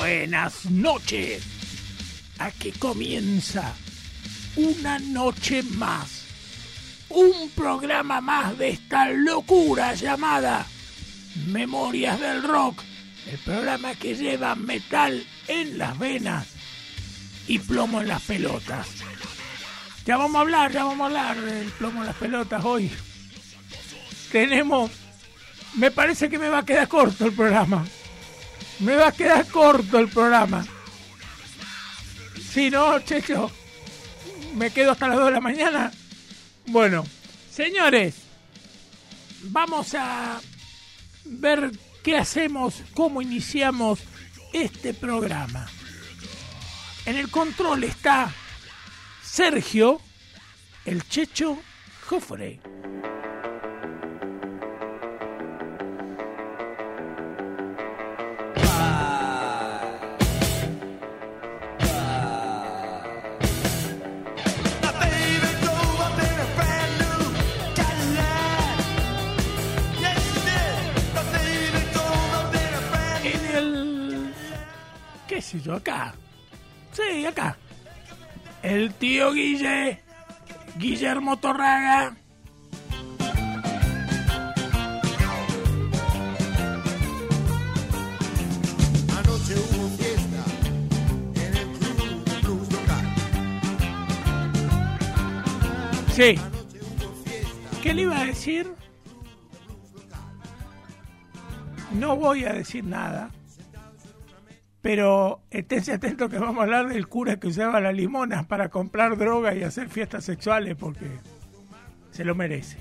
Buenas noches. Aquí comienza una noche más. Un programa más de esta locura llamada Memorias del Rock. El programa que lleva metal en las venas y plomo en las pelotas. Ya vamos a hablar del plomo en las pelotas hoy. Me parece que me va a quedar corto el programa. Si no, Checho, me quedo hasta las 2 de la mañana. Bueno, señores, vamos a ver qué hacemos, cómo iniciamos este programa. En el control está Sergio, el Checho Jofre. ¿Qué sé yo? Acá. Sí, acá. El tío Guillermo Torraga. Anoche hubo fiesta en el club blues local. Sí. ¿Qué le iba a decir? No voy a decir nada. Pero esténse atentos que vamos a hablar del cura que usaba las limonas para comprar droga y hacer fiestas sexuales porque se lo merece.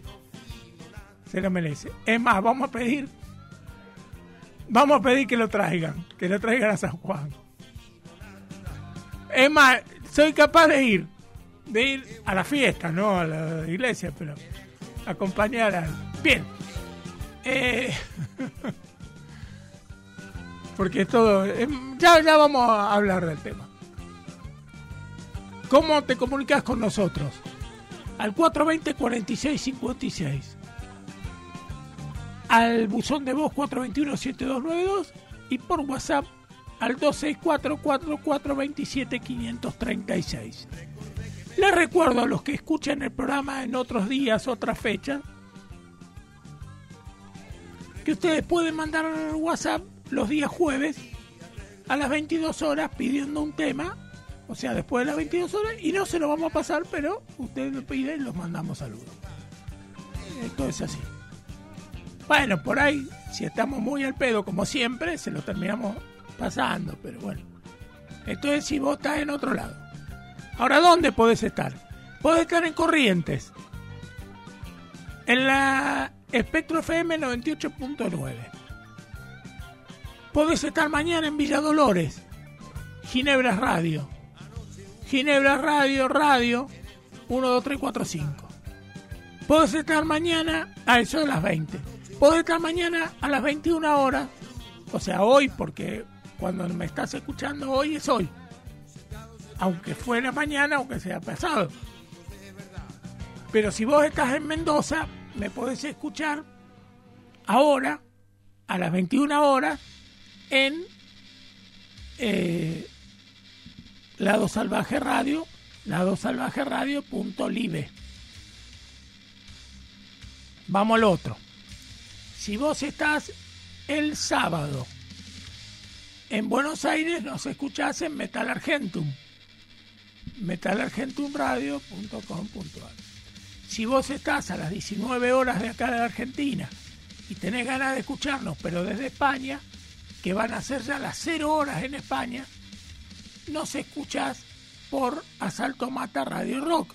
Es más, vamos a pedir que lo traigan a San Juan. Es más, soy capaz de ir a la fiesta, no a la iglesia, pero acompañar a... Bien. Porque todo... Ya vamos a hablar del tema. ¿Cómo te comunicas con nosotros? Al 420-4656. Al buzón de voz 421-7292. Y por WhatsApp al 264-4427-536. Les recuerdo a los que escuchan el programa en otros días, otras fechas, que ustedes pueden mandar WhatsApp los días jueves a las 22 horas pidiendo un tema, o sea, después de las 22 horas, y no se lo vamos a pasar, pero ustedes lo piden y los mandamos saludos. Esto es así. Bueno, por ahí, si estamos muy al pedo, como siempre, se lo terminamos pasando, pero bueno. Esto es si vos estás en otro lado. Ahora, ¿dónde podés estar? Podés estar en Corrientes, en la Espectro FM 98.9. Podés estar mañana en Villa Dolores, Ginebra Radio 12345. Podés estar mañana a eso de las 20. Podés estar mañana a las 21 horas, o sea, hoy, porque cuando me estás escuchando hoy es hoy. Aunque fuera mañana, aunque sea pasado. Pero si vos estás en Mendoza, me podés escuchar ahora, a las 21 horas, en Lado Salvaje Radio, ladosalvajeradio.live. Vamos al otro. Si vos estás el sábado en Buenos Aires, nos escuchás en Metal Argentum, metalargentumradio.com.ar. Si vos estás a las 19 horas de acá de Argentina y tenés ganas de escucharnos, pero desde España, que van a ser ya las 0 horas en España, nos escuchás por Asalto Mata Radio Rock.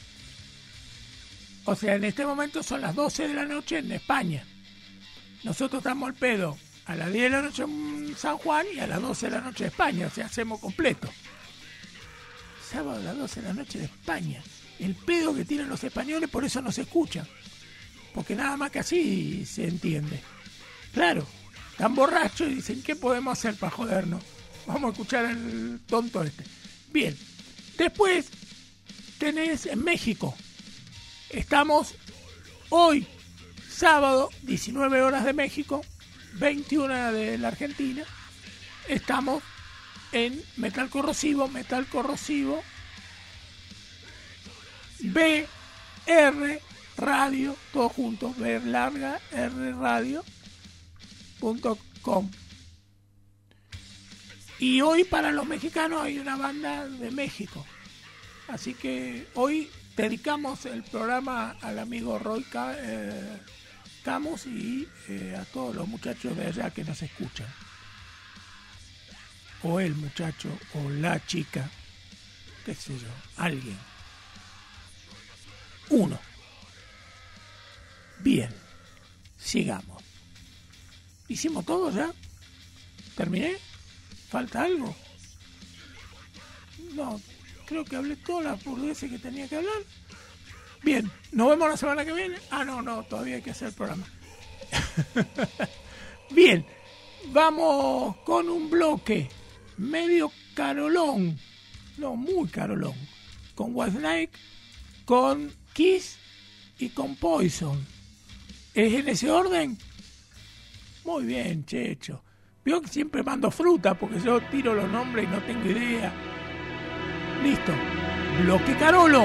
O sea, en este momento son las 12 de la noche en España. Nosotros estamos al pedo a las 10 de la noche en San Juan y a las 12 de la noche en España, o sea, hacemos completo. Sábado a las 12 de la noche de España. El pedo que tienen los españoles, por eso no se escuchan. Porque nada más que así se entiende. Claro. Están borrachos y dicen, ¿qué podemos hacer para jodernos? Vamos a escuchar al tonto este. Bien. Después tenés en México. Estamos hoy, sábado, 19 horas de México, 21 de la Argentina. estamos en Metal Corrosivo, BR Radio, todo junto, rradio.com. Y hoy para los mexicanos hay una banda de México. Así que hoy dedicamos el programa al amigo Roy Camus y a todos los muchachos de allá que nos escuchan. O el muchacho, o la chica, qué sé yo, alguien. Uno. Bien, sigamos. ¿Hicimos todo ya? ¿Terminé? ¿Falta algo? No, creo que hablé todas las burdeces que tenía que hablar. Bien, ¿nos vemos la semana que viene? No, todavía hay que hacer el programa. Bien, vamos con un bloque medio carolón, no, muy carolón, con Whitesnake, con Kiss y con Poison. ¿Es en ese orden? Muy bien, Checho. Veo que siempre mando fruta porque yo tiro los nombres y no tengo idea. Listo. Bloque Carolo.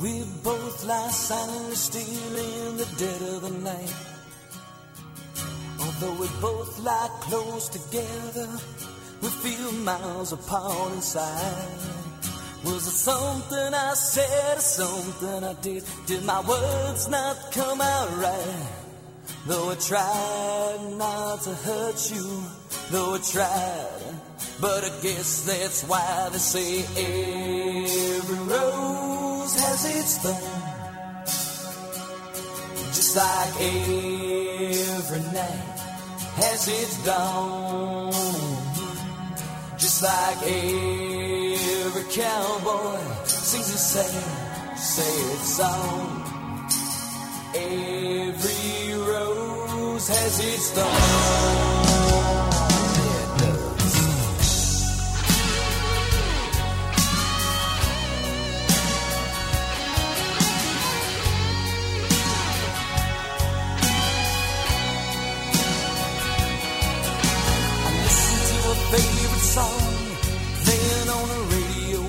We both lie silently still in the dead of the night. Although we both lie close together, we feel miles apart inside. Was it something I said or something I did? Did my words not come out right? Though I tried not to hurt you, though I tried, but I guess that's why they say every rose has its thorn. Just like every night has its dawn. Just like every cowboy sings a sad song. Every rose has its thorn. Favorite song then on the radio.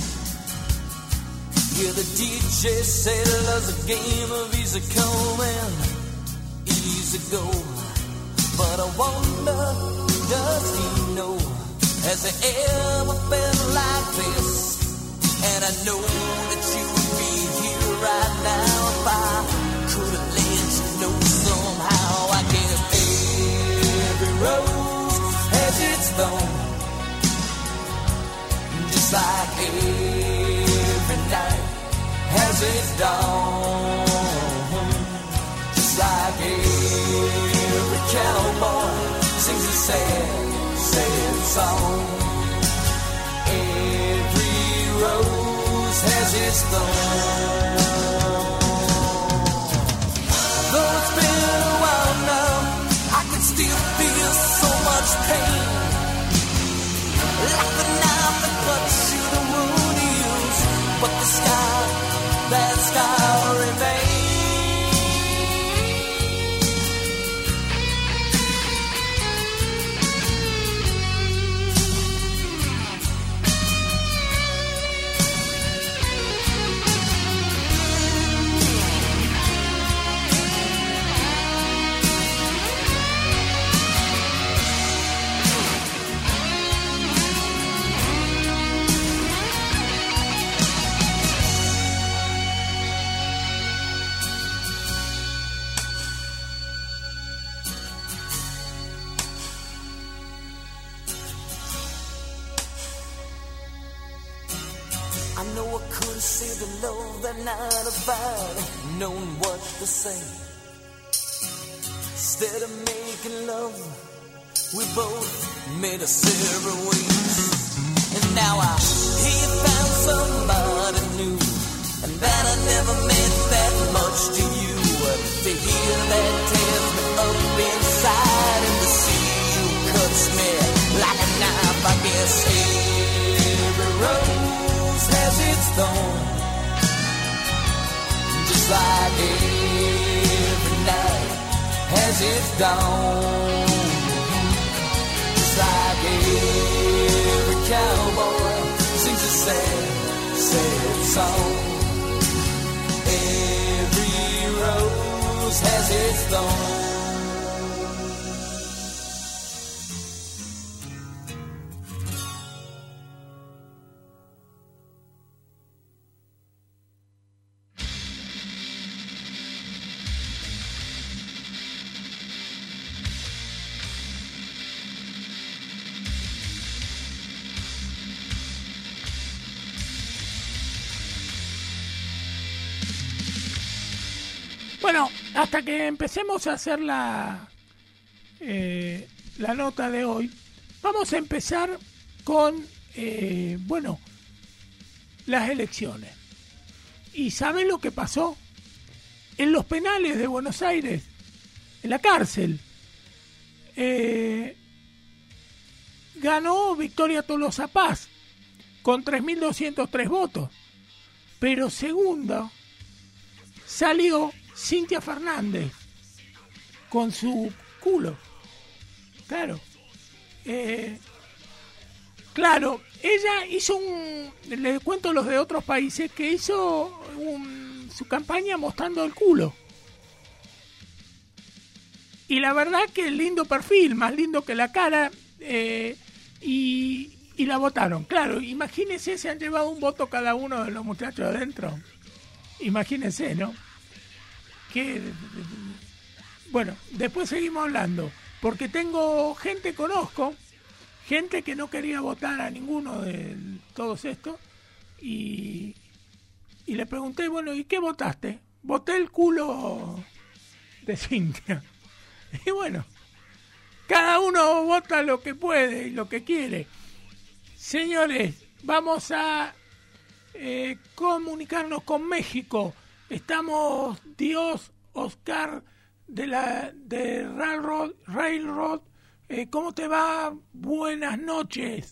Yeah, the DJ said love's a game of easy come and easy go. But I wonder, does he know? Has it ever been like this? And I know that you would be here right now if I could have let you know somehow. I guess every rose has its thorn. Just like every night has its dawn. Just like every cowboy sings a sad song. Every rose has its thorn. Though it's been a while now, I can still feel so much pain. Like the knife that cuts you, the wound you use, but the scar, that scar remains. I know I could have saved the love that night if I'd known what to say. Instead of making love, we both made us separate ways. And now I hear you found somebody new, and that I never meant that much to you. To hear that tears me up inside, and to see you cuts me like a knife. I guess every rose has its thorn. Just like every night has its dawn. Just like every cowboy sings a sad song. Every rose has its thorn. Bueno, hasta que empecemos a hacer la nota de hoy, vamos a empezar con, las elecciones. ¿Y saben lo que pasó? En los penales de Buenos Aires, en la cárcel, ganó Victoria Tolosa Paz con 3.203 votos. Pero segundo salió Cintia Fernández con su culo. Claro. ella hizo le cuento los de otros países, que hizo su campaña mostrando el culo. Y la verdad que lindo perfil, más lindo que la cara, y la votaron. Claro, imagínense, se han llevado un voto cada uno de los muchachos adentro. Imagínense, ¿no? Bueno, después seguimos hablando, porque tengo conozco gente que no quería votar a ninguno de todos estos, y le pregunté, bueno, ¿y qué votaste? Voté el culo de Cintia. Y bueno, cada uno vota lo que puede y lo que quiere. Señores, vamos a comunicarnos con México. Estamos Dios, Oscar de Railroad. ¿Cómo te va? Buenas noches.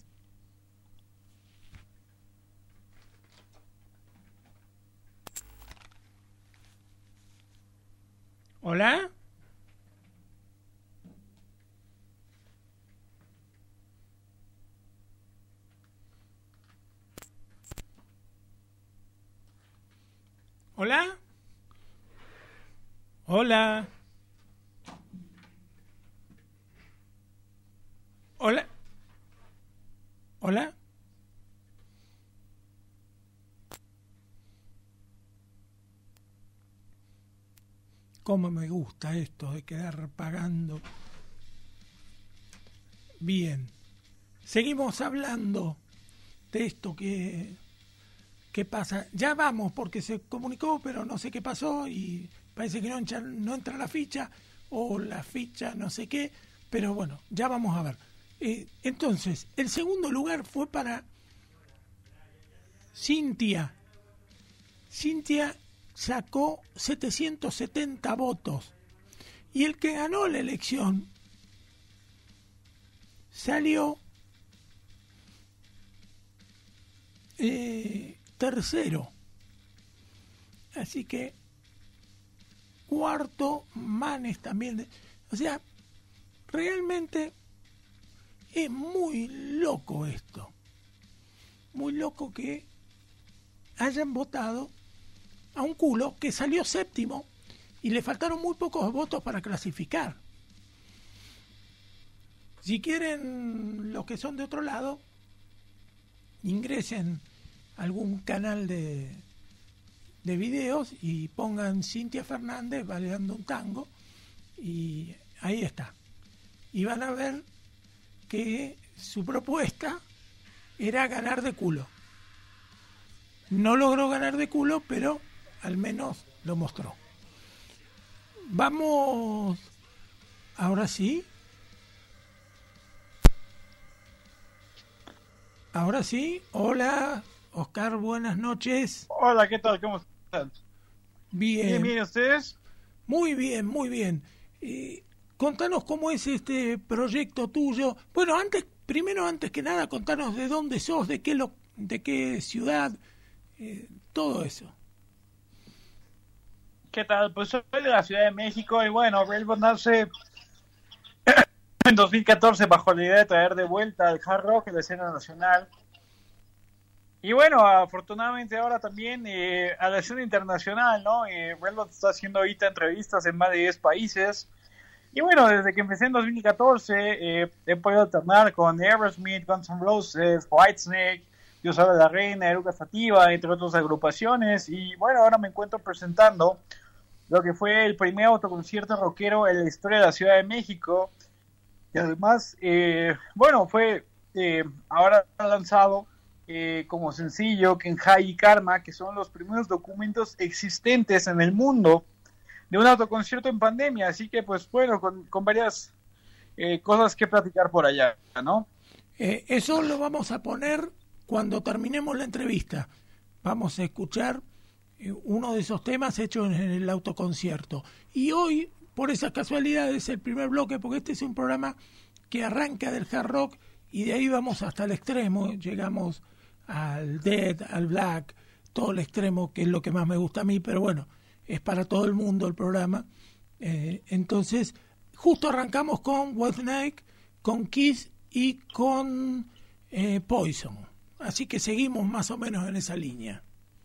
¿Hola? ¿Hola? Hola. Hola. Hola. Cómo me gusta esto de quedar pagando. Bien. Seguimos hablando de esto que pasa. Ya vamos, porque se comunicó, pero no sé qué pasó y parece que no entra la ficha, o la ficha no sé qué, pero bueno, ya vamos a ver. Entonces, el segundo lugar fue para Cintia. Cintia sacó 770 votos. Y el que ganó la elección salió tercero. Así que cuarto, Manes también. O sea, realmente es muy loco esto. Muy loco que hayan votado a un culo que salió séptimo y le faltaron muy pocos votos para clasificar. Si quieren, los que son de otro lado, ingresen a algún canal de videos y pongan Cintia Fernández bailando un tango, y ahí está. Y van a ver que su propuesta era ganar de culo. No logró ganar de culo, pero al menos lo mostró. Vamos, ahora sí. Ahora sí, hola, Oscar, buenas noches. Hola, ¿qué tal? ¿Cómo están? Bien. Bien, ¿ustedes? Muy bien, muy bien. Contanos cómo es este proyecto tuyo. Bueno, antes que nada, contanos de dónde sos, de qué ciudad, todo eso. ¿Qué tal? Pues soy de la Ciudad de México y bueno, Railroad nace en 2014 bajo la idea de traer de vuelta al hard rock a la escena nacional. Y bueno, afortunadamente ahora también a la escena internacional, ¿no? Railroad está haciendo ahorita entrevistas en más de 10 países. Y bueno, desde que empecé en 2014 he podido alternar con Aerosmith, Guns N' Roses, Whitesnake, Dios Salve a la Reina, Eruca Sativa, entre otras agrupaciones. Y bueno, ahora me encuentro presentando lo que fue el primer autoconcierto rockero en la historia de la Ciudad de México. Y además, bueno, fue ahora lanzado como sencillo Kenjai y Karma, que son los primeros documentos existentes en el mundo de un autoconcierto en pandemia. Así que, pues bueno, con varias cosas que platicar por allá, ¿no? Eso lo vamos a poner cuando terminemos la entrevista. Vamos a escuchar uno de esos temas hechos en el autoconcierto. Y hoy, por esa casualidad, es el primer bloque, porque este es un programa que arranca del hard rock y de ahí vamos hasta el extremo. Llegamos al death, al black, todo el extremo, que es lo que más me gusta a mí, pero bueno, es para todo el mundo el programa. Entonces, justo arrancamos con Whitesnake, con Kiss y con Poison. Así que seguimos más o menos en esa línea.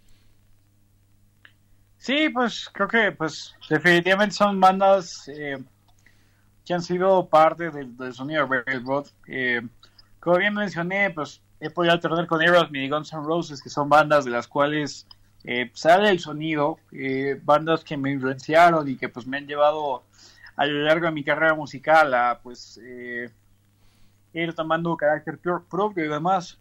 Sí, pues creo que pues definitivamente son bandas que han sido parte del sonido de Railroad. Como bien mencioné, pues he podido alternar con Aerosmith y Guns N' Roses, que son bandas de las cuales sale el sonido, bandas que me influenciaron y que pues me han llevado a lo largo de mi carrera musical a pues ir tomando carácter propio y demás.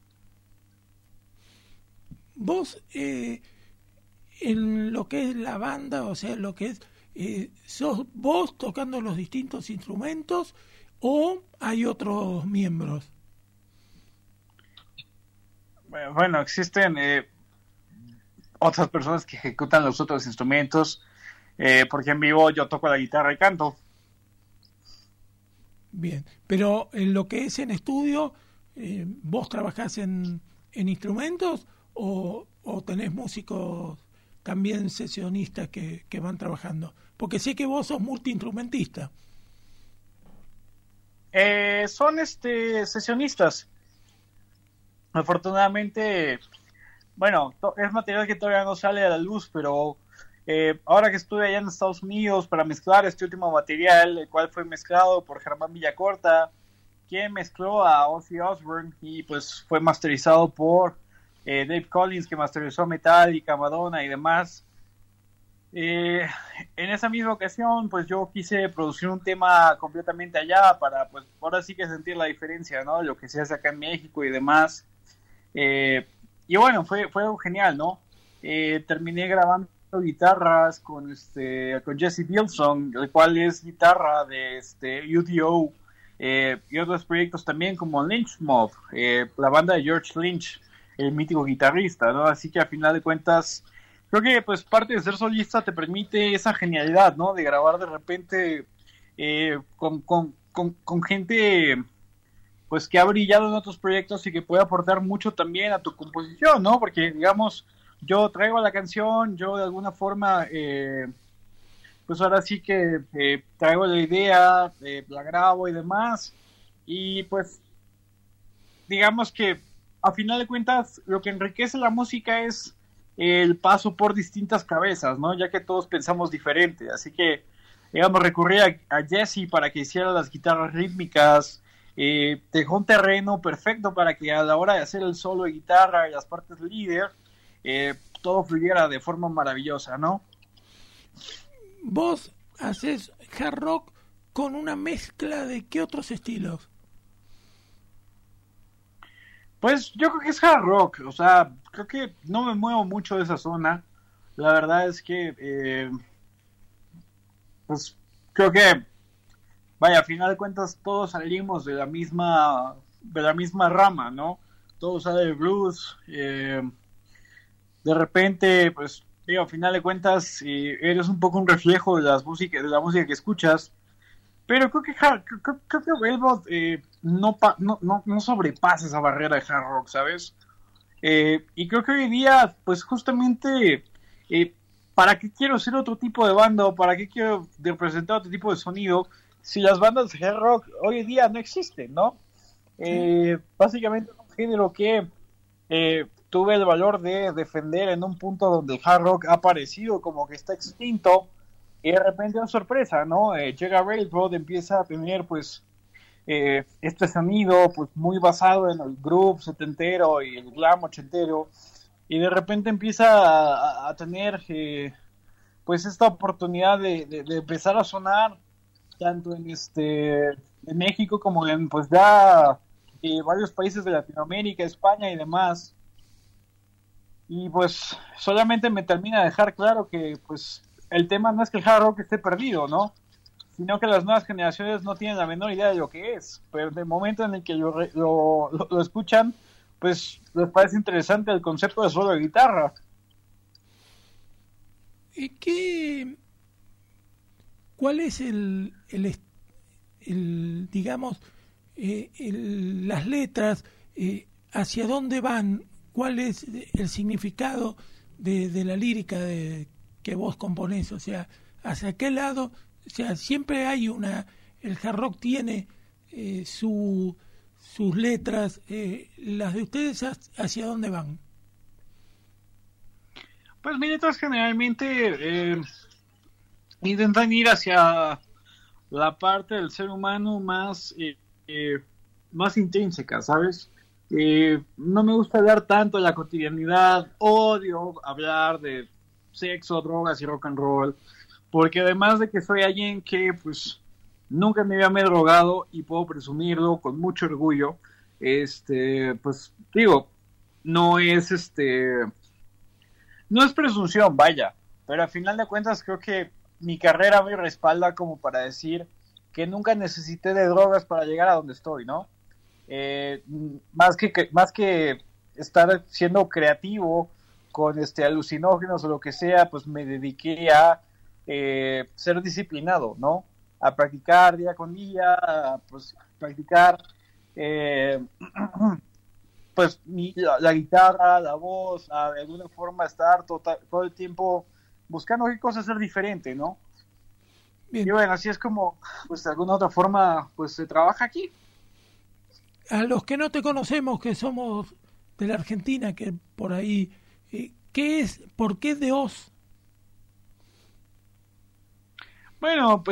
Vos, en lo que es la banda, o sea, lo que es, ¿sos vos tocando los distintos instrumentos o hay otros miembros? Bueno, existen otras personas que ejecutan los otros instrumentos, porque en vivo yo toco la guitarra y canto. Bien, pero en lo que es en estudio, ¿vos trabajás en instrumentos o tenés músicos también sesionistas que van trabajando? Porque sé que vos sos multiinstrumentista. Son sesionistas. Afortunadamente, bueno, es material que todavía no sale a la luz, pero ahora que estuve allá en Estados Unidos para mezclar este último material, el cual fue mezclado por Germán Villacorta, quien mezcló a Ozzy Osbourne y pues fue masterizado por Dave Collins, que masterizó Metallica, Madonna y demás. En esa misma ocasión, pues yo quise producir un tema completamente allá para, pues, ahora sí que sentir la diferencia, ¿no? Lo que se hace acá en México y demás. Y bueno, fue algo genial, ¿no? Terminé grabando guitarras con Jesse Bilson, el cual es guitarra de UDO, y otros proyectos también como Lynch Mob, la banda de George Lynch, el mítico guitarrista, ¿no? Así que a final de cuentas, creo que pues parte de ser solista te permite esa genialidad, ¿no? De grabar de repente con gente pues que ha brillado en otros proyectos y que puede aportar mucho también a tu composición, ¿no? Porque digamos, yo traigo la canción, yo de alguna forma pues ahora sí que traigo la idea, la grabo y demás, y pues digamos que a final de cuentas lo que enriquece la música es el paso por distintas cabezas, ¿no? Ya que todos pensamos diferente, así que digamos recurrí a Jesse para que hiciera las guitarras rítmicas, dejó un terreno perfecto para que a la hora de hacer el solo de guitarra y las partes líder, todo fluyera de forma maravillosa, ¿no? Vos haces hard rock con una mezcla de qué otros estilos. Pues yo creo que es hard rock, o sea, creo que no me muevo mucho de esa zona. La verdad es que, pues creo que, vaya, a final de cuentas todos salimos de la misma rama, ¿no? Todos sale del blues, de repente, pues, digo, a final de cuentas eres un poco un reflejo de de la música que escuchas. Pero creo que Railroad no sobrepasa esa barrera de hard rock, ¿sabes? Y creo que hoy día, pues justamente, ¿para qué quiero ser otro tipo de banda o para qué quiero representar otro tipo de sonido si las bandas de hard rock hoy en día no existen, ¿no? Básicamente es un género que tuve el valor de defender en un punto donde el hard rock ha aparecido como que está extinto. Y de repente una sorpresa, ¿no? Llega Railroad, empieza a tener pues este sonido pues muy basado en el groove setentero y el glam ochentero, y de repente empieza a tener pues esta oportunidad de empezar a sonar tanto en México como en pues ya varios países de Latinoamérica, España y demás. Y pues solamente me termina de dejar claro que pues el tema no es que el hard rock esté perdido, ¿no? Sino que las nuevas generaciones no tienen la menor idea de lo que es. Pero en el momento en el que lo escuchan, pues les parece interesante el concepto de solo de guitarra. ¿Cuál es el digamos, las letras, hacia dónde van? ¿Cuál es el significado de la lírica que vos componés? O sea, ¿hacia qué lado? O sea, siempre hay el hard rock tiene su sus letras, las de ustedes, ¿hacia dónde van? Pues mis letras generalmente intentan ir hacia la parte del ser humano más intrínseca, ¿sabes? No me gusta hablar tanto de la cotidianidad, odio hablar de sexo, drogas y rock and roll, porque además de que soy alguien que pues nunca me había drogado y puedo presumirlo con mucho orgullo, pues digo, no es no es presunción, vaya, pero al final de cuentas creo que mi carrera me respalda como para decir que nunca necesité de drogas para llegar a donde estoy, ¿no? Más que estar siendo creativo con alucinógenos o lo que sea, pues me dediqué a ser disciplinado, ¿no? A practicar día con día, a pues practicar pues la guitarra, la voz, de alguna forma estar todo el tiempo buscando qué cosa hacer diferente, ¿no? Bien. Y bueno, así es como, pues de alguna otra forma, pues se trabaja aquí. A los que no te conocemos, que somos de la Argentina, que por ahí, ¿por qué de Oz? Bueno,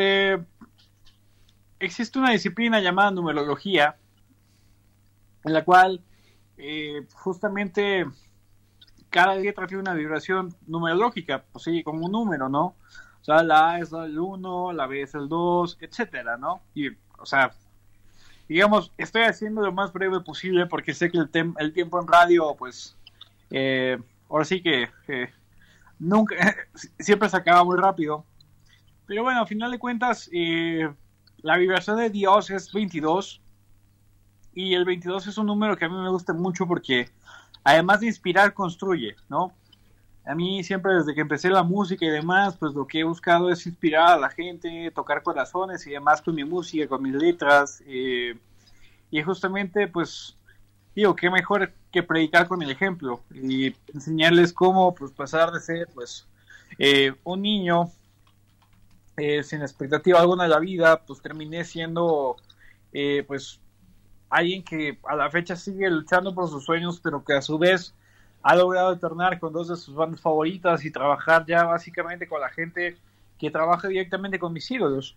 existe una disciplina llamada numerología, en la cual justamente cada letra tiene una vibración numerológica, pues sí, como un número, ¿no? O sea, la A es el 1, la B es el 2, etcétera, ¿no? Y, o sea, digamos, estoy haciendo lo más breve posible porque sé que el tiempo en radio, pues, ahora sí que nunca, siempre se acaba muy rápido. Pero bueno, a final de cuentas, la vibración de Dios es 22. Y el 22 es un número que a mí me gusta mucho porque, además de inspirar, construye, ¿no? A mí siempre, desde que empecé la música y demás, pues lo que he buscado es inspirar a la gente, tocar corazones y demás con mi música, con mis letras. Y justamente, pues, digo, qué mejor que predicar con el ejemplo y enseñarles cómo, pues, pasar de ser, pues, un niño sin expectativa alguna de la vida, pues terminé siendo, pues, alguien que a la fecha sigue luchando por sus sueños, pero que a su vez ha logrado alternar con dos de sus bandas favoritas y trabajar ya básicamente con la gente que trabaja directamente con mis ídolos.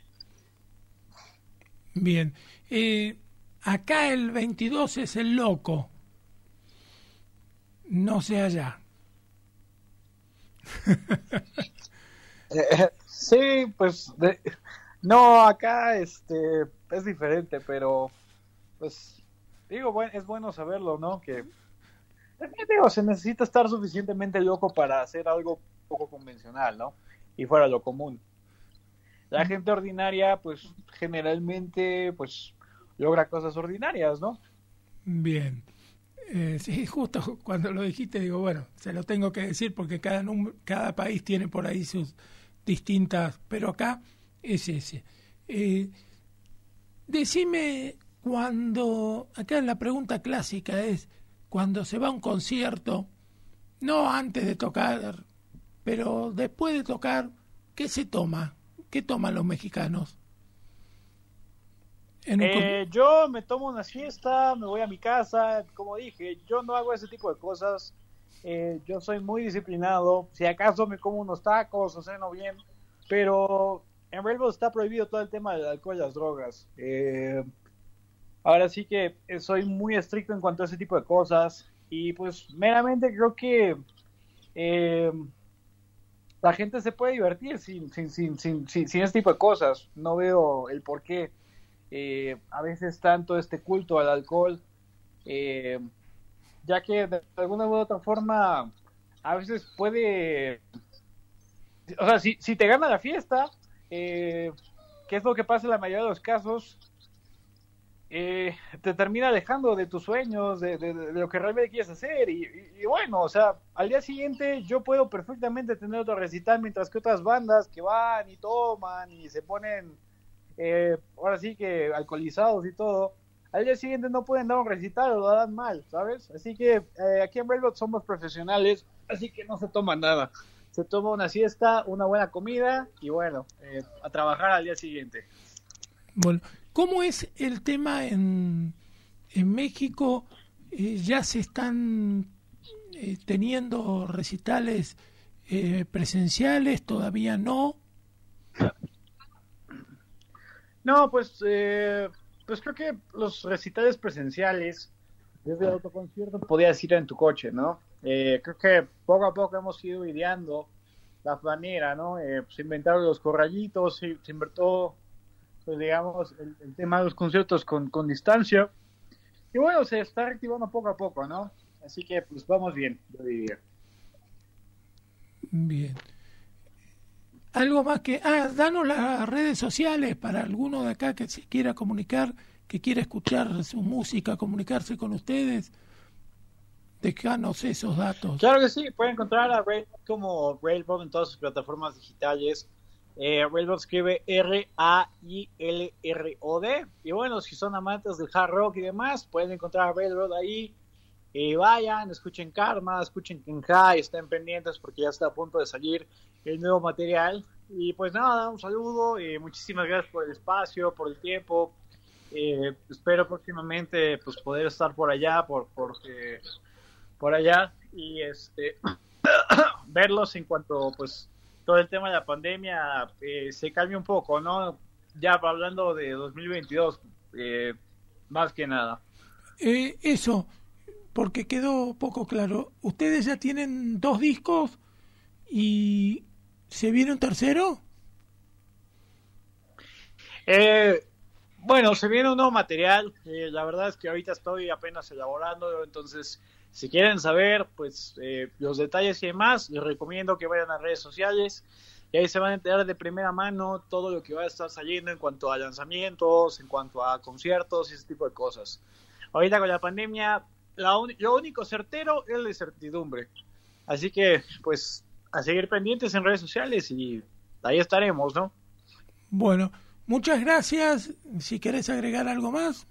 Bien. Acá el 22 es el loco. No sé allá. Sí, pues no, acá es diferente, pero pues digo, es bueno saberlo, ¿no? Que digo, se necesita estar suficientemente loco para hacer algo poco convencional, ¿no? Y fuera lo común. La gente ordinaria, pues generalmente, pues logra cosas ordinarias, ¿no? Bien. Sí, justo cuando lo dijiste, digo, bueno, se lo tengo que decir porque cada país tiene por ahí sus distintas, pero acá es ese. Decime acá la pregunta clásica es, cuando se va a un concierto, no antes de tocar, pero después de tocar, ¿qué se toma? ¿Qué toman los mexicanos? Yo me tomo una siesta, me voy a mi casa, como dije, yo no hago ese tipo de cosas, yo soy muy disciplinado, si acaso me como unos tacos o ceno bien, pero en realidad está prohibido todo el tema del alcohol y las drogas. Ahora sí que soy muy estricto en cuanto a ese tipo de cosas y pues meramente creo que la gente se puede divertir sin ese tipo de cosas. No veo el por qué a veces tanto este culto al alcohol, ya que de alguna u otra forma a veces puede, o sea, si te gana la fiesta, que es lo que pasa en la mayoría de los casos, te termina alejando de tus sueños, de lo que realmente quieres hacer y bueno, o sea, al día siguiente yo puedo perfectamente tener otro recital mientras que otras bandas que van y toman y se ponen ahora sí que alcoholizados y todo, al día siguiente no pueden dar un recital o lo dan mal, ¿sabes? Así que aquí en Velvet somos profesionales, así que no se toma nada, se toma una siesta, una buena comida y bueno, a trabajar al día siguiente. Bueno, ¿cómo es el tema en en México ya se están teniendo recitales presenciales, todavía no. No, pues creo que los recitales presenciales desde el autoconcierto podías ir en tu coche, ¿no? Creo que poco a poco hemos ido ideando la manera, ¿no? Se inventaron los corrallitos, se inventó, pues digamos, el tema de los conciertos con distancia. Y bueno, se está reactivando poco a poco, ¿no? Así que pues vamos bien, yo diría. Bien. Algo más que... danos las redes sociales para alguno de acá que se quiera comunicar, que quiera escuchar su música, comunicarse con ustedes. Dejanos esos datos. Claro que sí, pueden encontrar a Railroad como Railroad en todas sus plataformas digitales. Railroad escribe R-A-I-L-R-O-D. Y bueno, si son amantes del hard rock y demás, pueden encontrar a Railroad ahí. Vayan, escuchen Karma, escuchen Kenjai, estén pendientes porque ya está a punto de salir el nuevo material. Y pues nada, un saludo, muchísimas gracias por el espacio, por el tiempo. Espero próximamente pues poder estar por allá, por allá y verlos en cuanto pues todo el tema de la pandemia se calme un poco, ¿no? Ya hablando de 2022, más que nada. Eso, porque quedó poco claro. ¿Ustedes ya tienen 2 discos y se viene un tercero? Bueno, se viene un nuevo material. La verdad es que ahorita estoy apenas elaborando, entonces si quieren saber pues los detalles y demás, les recomiendo que vayan a redes sociales y ahí se van a enterar de primera mano todo lo que va a estar saliendo en cuanto a lanzamientos, en cuanto a conciertos y ese tipo de cosas. Ahorita con la pandemia, lo único certero es la incertidumbre. Así que pues a seguir pendientes en redes sociales y ahí estaremos, ¿no? Bueno, muchas gracias. Si querés agregar algo más.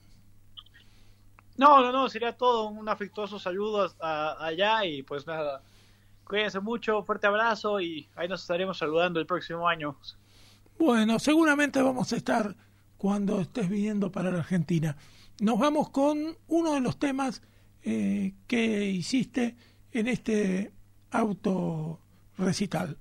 No, sería todo. Un afectuoso saludo allá y pues nada, cuídense mucho, fuerte abrazo y ahí nos estaremos saludando el próximo año. Bueno, seguramente vamos a estar cuando estés viniendo para la Argentina. Nos vamos con uno de los temas que hiciste en este auto recital.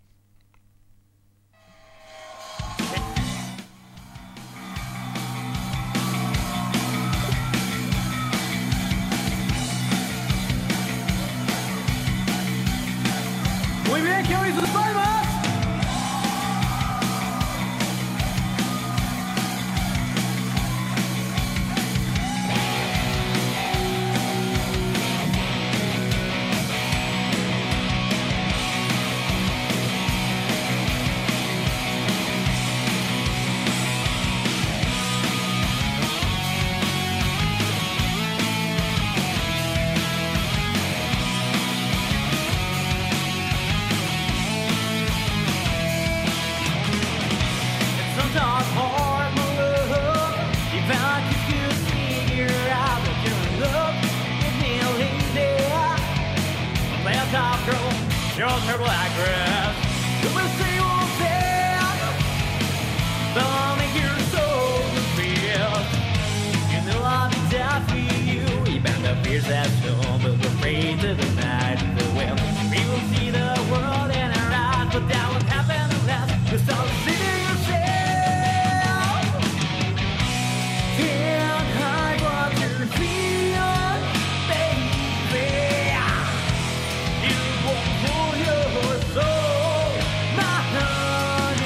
Muy bien, que oír sus palmas. Her black dress, the same thing. Don't make your soul feel. You know I'll be down for you. Even the fears that storm, but we're afraid of the night and the wind. We will see the world in our eyes, but that won't happen unless you start seeing yourself. Can't hide what you're feeling, baby. You won't pull your soul, my honey.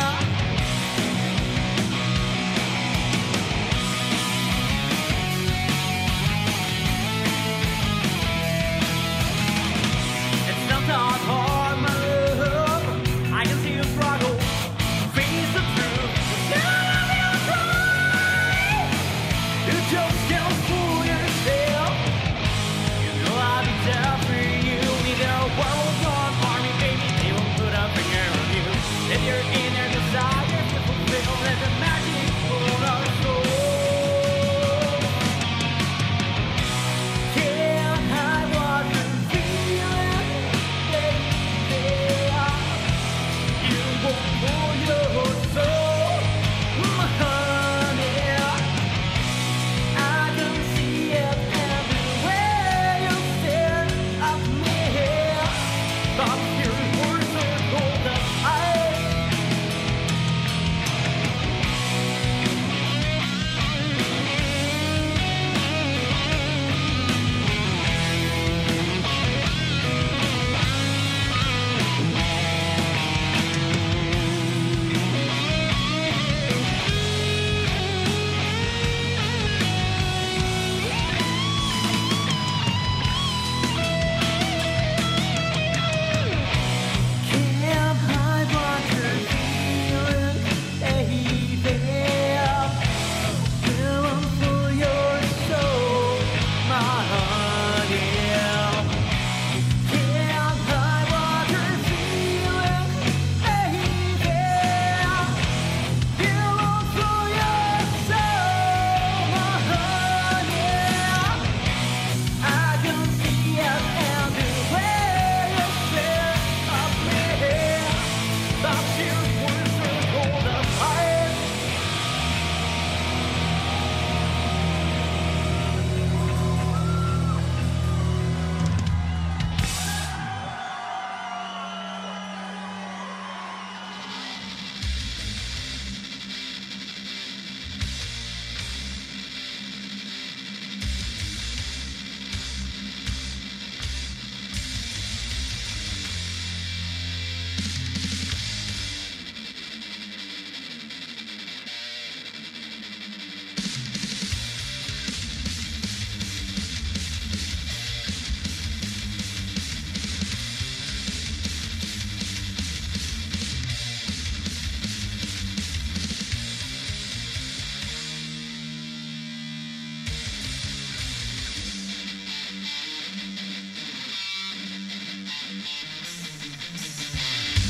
It's sometimes hard, my love. I can see you struggle, face the truth. Now I'm gonna try. You just can't fool yourself. You know I'll be there for you. Neither world gone army, baby, they won't put a finger on you. If you're in their desire to fulfill every magic for our soul. Can't hide what you're feeling, baby. You won't pull your soul, my honey. I can see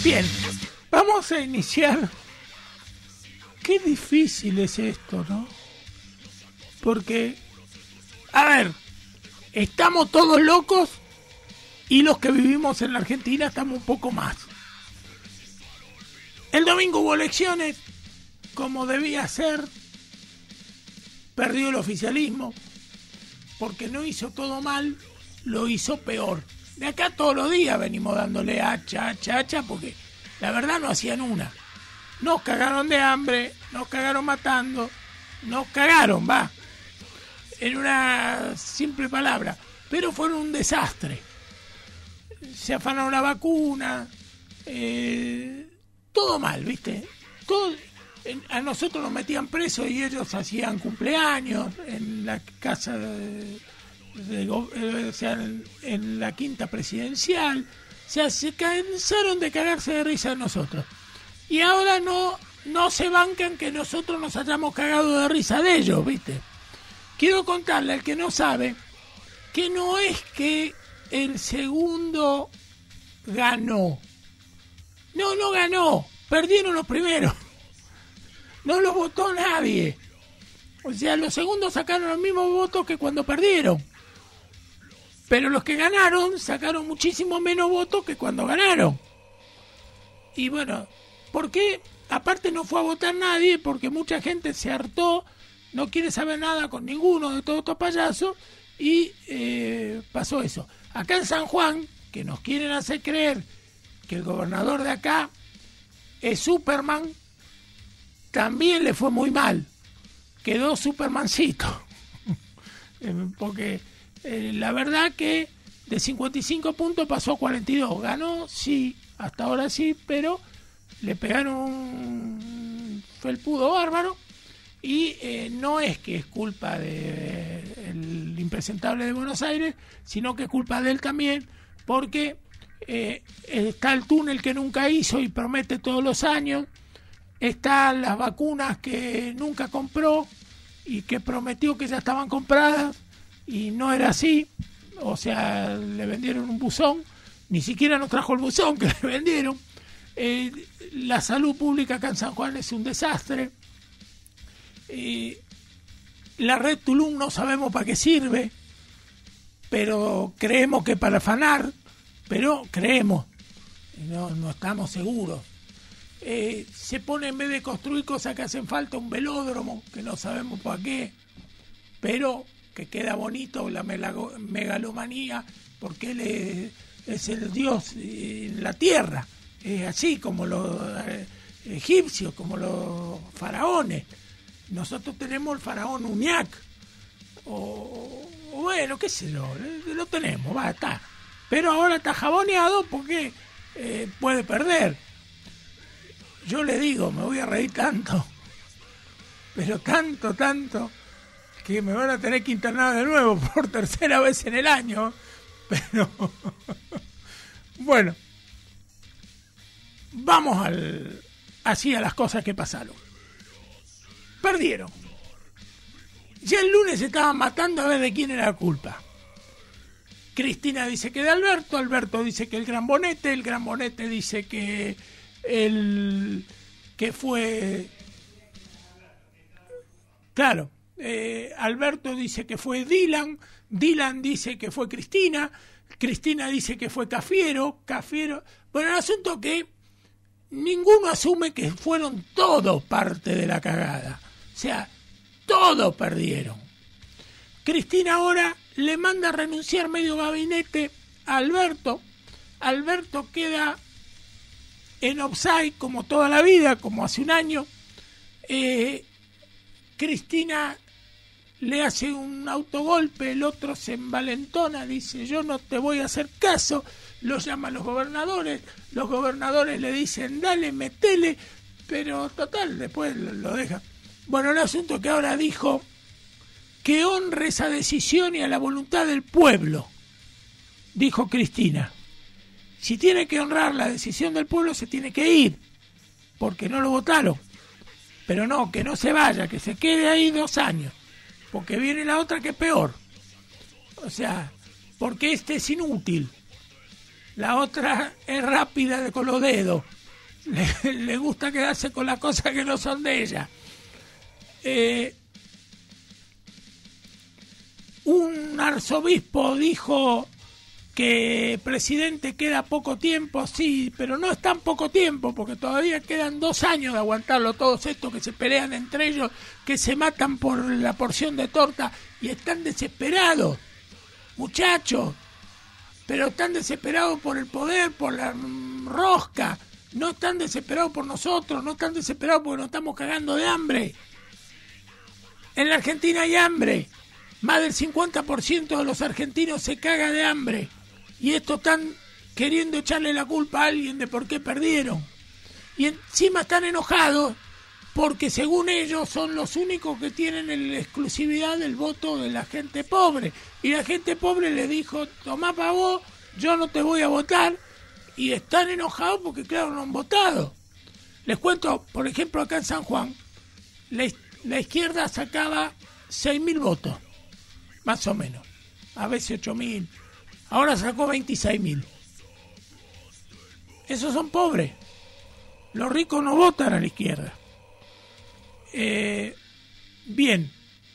Bien, vamos a iniciar. Qué difícil es esto, ¿no? Porque, a ver, estamos todos locos y los que vivimos en la Argentina estamos un poco más. El domingo hubo elecciones, como debía ser, perdió el oficialismo, porque no hizo todo mal, lo hizo peor. De acá todos los días venimos dándole hacha, porque la verdad no hacían una. Nos cagaron de hambre, nos cagaron matando, nos cagaron, en una simple palabra, pero fueron un desastre. Se afanaron la vacuna, todo mal, ¿viste? Todo, a nosotros nos metían presos y ellos hacían cumpleaños en la casa o sea, en la quinta presidencial. O sea, se cansaron de cagarse de risa de nosotros. Y ahora no se bancan que nosotros nos hayamos cagado de risa de ellos, ¿viste? Quiero contarle al que no sabe que no es que el segundo ganó. No ganó. Perdieron los primeros. No los votó nadie. O sea, los segundos sacaron los mismos votos que cuando perdieron. Pero los que ganaron sacaron muchísimo menos votos que cuando ganaron. Y bueno, ¿por qué? Aparte no fue a votar nadie porque mucha gente se hartó, no quiere saber nada con ninguno de todos estos payasos y pasó eso. Acá en San Juan, que nos quieren hacer creer que el gobernador de acá es Superman, también le fue muy mal. Quedó Supermancito. Porque la verdad que de 55 puntos pasó a 42. Ganó, sí, hasta ahora sí, pero le pegaron un felpudo bárbaro. Y no es que es culpa del impresentable de Buenos Aires, sino que es culpa de él también, porque está el túnel que nunca hizo y promete todos los años. Están las vacunas que nunca compró y que prometió que ya estaban compradas y no era así. O sea, le vendieron un buzón, ni siquiera nos trajo el buzón que le vendieron. La salud pública acá en San Juan es un desastre. La red Tulum no sabemos para qué sirve, pero creemos que para afanar, pero creemos, no estamos seguros. Se pone en vez de construir cosas que hacen falta un velódromo, que no sabemos para qué, pero que queda bonito la megalomanía, porque él es el dios en la tierra, así como los egipcios, como los faraones. Nosotros tenemos el faraón Uñac, o bueno, qué sé yo, lo tenemos, está. Pero ahora está jaboneado porque puede perder. Yo le digo, me voy a reír tanto, pero tanto, que me van a tener que internar de nuevo por tercera vez en el año. Pero bueno, vamos así a las cosas que pasaron. Perdieron. Ya el lunes se estaban matando a ver de quién era la culpa. Cristina dice que de Alberto dice que el Gran Bonete dice que fue, claro, Alberto dice que fue Dylan dice que fue Cristina dice que fue Cafiero, bueno, el asunto que ninguno asume que fueron todos parte de la cagada, o sea, todos perdieron. Cristina ahora le manda a renunciar medio gabinete a Alberto queda en offside como toda la vida, como hace un año. Cristina le hace un autogolpe, el otro se envalentona, dice yo no te voy a hacer caso, lo llaman los gobernadores le dicen dale, metele, pero total, después lo deja. Bueno, el asunto que ahora dijo que honre esa decisión y a la voluntad del pueblo, dijo Cristina. Si tiene que honrar la decisión del pueblo, se tiene que ir, porque no lo votaron. Pero no, que no se vaya, que se quede ahí 2 años, porque viene la otra que es peor. O sea, porque este es inútil. La otra es rápida con los dedos. le gusta quedarse con las cosas que no son de ella. Un arzobispo dijo que presidente queda poco tiempo, sí, pero no es tan poco tiempo, porque todavía quedan 2 años de aguantarlo, todos estos que se pelean entre ellos, que se matan por la porción de torta y están desesperados, muchachos, pero están desesperados por el poder, por la rosca, no están desesperados por nosotros, no están desesperados porque nos estamos cagando de hambre. En la Argentina hay hambre. Más del 50% de los argentinos se caga de hambre. Y estos están queriendo echarle la culpa a alguien de por qué perdieron. Y encima están enojados porque según ellos son los únicos que tienen la exclusividad del voto de la gente pobre. Y la gente pobre les dijo, tomá pa' vos, yo no te voy a votar. Y están enojados porque claro, no han votado. Les cuento, por ejemplo, acá en San Juan, la izquierda sacaba 6.000 votos. Más o menos, a veces 8.000, ahora sacó 26.000. Esos son pobres. Los ricos no votan a la izquierda. Bien.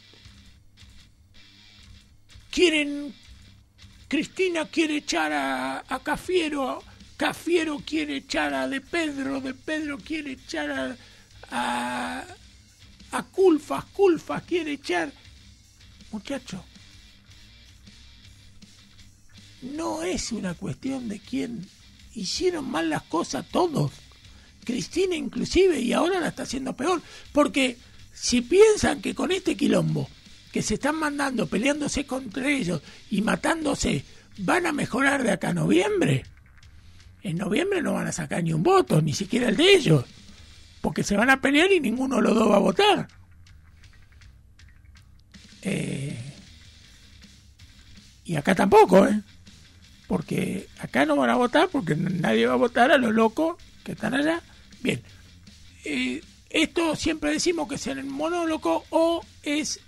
Cristina quiere echar a Cafiero, Cafiero quiere echar a De Pedro quiere echar a Culfas quiere echar. Muchachos, no es una cuestión de quién. Hicieron mal las cosas todos. Cristina inclusive, y ahora la está haciendo peor. Porque si piensan que con este quilombo que se están mandando, peleándose contra ellos y matándose, van a mejorar de acá a noviembre, en noviembre no van a sacar ni un voto, ni siquiera el de ellos. Porque se van a pelear y ninguno de los dos va a votar. Y acá tampoco, porque acá no van a votar porque nadie va a votar a los locos que están allá. Bien, esto siempre decimos que es el monólogo o es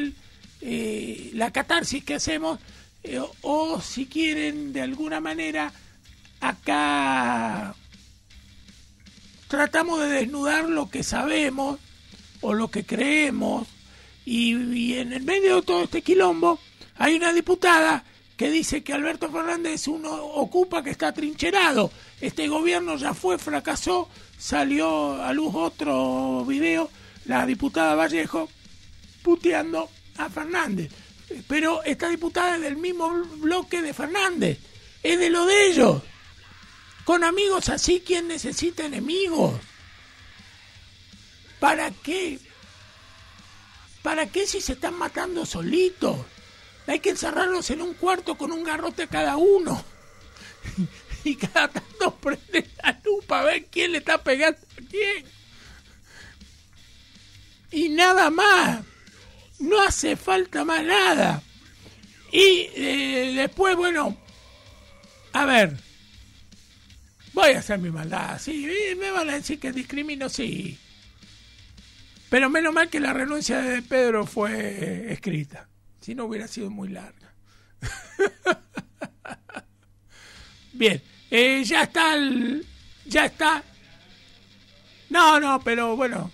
la catarsis que hacemos, o si quieren de alguna manera acá tratamos de desnudar lo que sabemos o lo que creemos, y en el medio de todo este quilombo hay una diputada que dice que Alberto Fernández uno ocupa que está trincherado. Este gobierno ya fracasó, salió a luz otro video, la diputada Vallejo puteando a Fernández. Pero esta diputada es del mismo bloque de Fernández, es de lo de ellos. Con amigos así, ¿quién necesita enemigos? ¿Para qué? ¿Para qué si se están matando solitos? Hay que encerrarlos en un cuarto con un garrote cada uno. Y cada tanto prende la lupa a ver quién le está pegando a quién. Y nada más. No hace falta más nada. Y después, bueno, a ver, voy a hacer mi maldad, sí, me van a decir que discrimino, sí. Pero menos mal que la renuncia de Pedro fue escrita. Si no hubiera sido muy larga. Bien, ya está. No, pero bueno,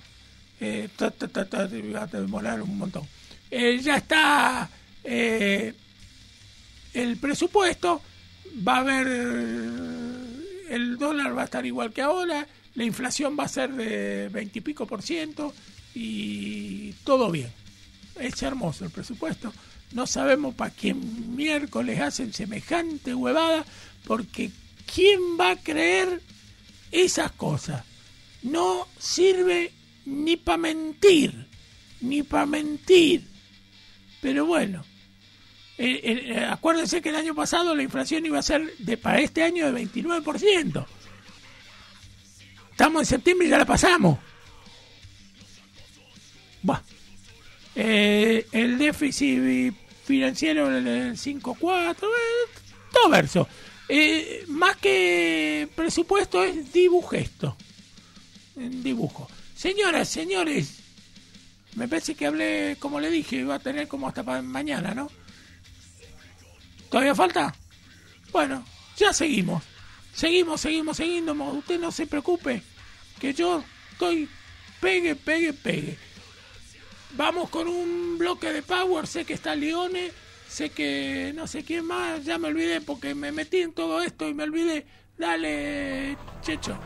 va a demorar un montón. Ya está el presupuesto, va a haber, el dólar va a estar igual que ahora, la inflación va a ser de 20 y pico % y todo bien. Es hermoso el presupuesto. No sabemos para qué miércoles hacen semejante huevada, porque ¿quién va a creer esas cosas? No sirve ni para mentir. Pero bueno, acuérdense que el año pasado la inflación iba a ser para este año de 29%. Estamos en septiembre y ya la pasamos. Bah. El déficit financiero el 5.4, todo verso. Más que presupuesto es dibujo. Señoras, señores, me parece que hablé como le dije, va a tener como hasta para mañana, ¿no? ¿Todavía falta? Bueno, ya seguimos. Usted no se preocupe. que yo estoy pegue. Vamos con un bloque de Power, sé que está Lione, sé que no sé quién más, ya me olvidé porque me metí en todo esto y me olvidé. Dale, Checho.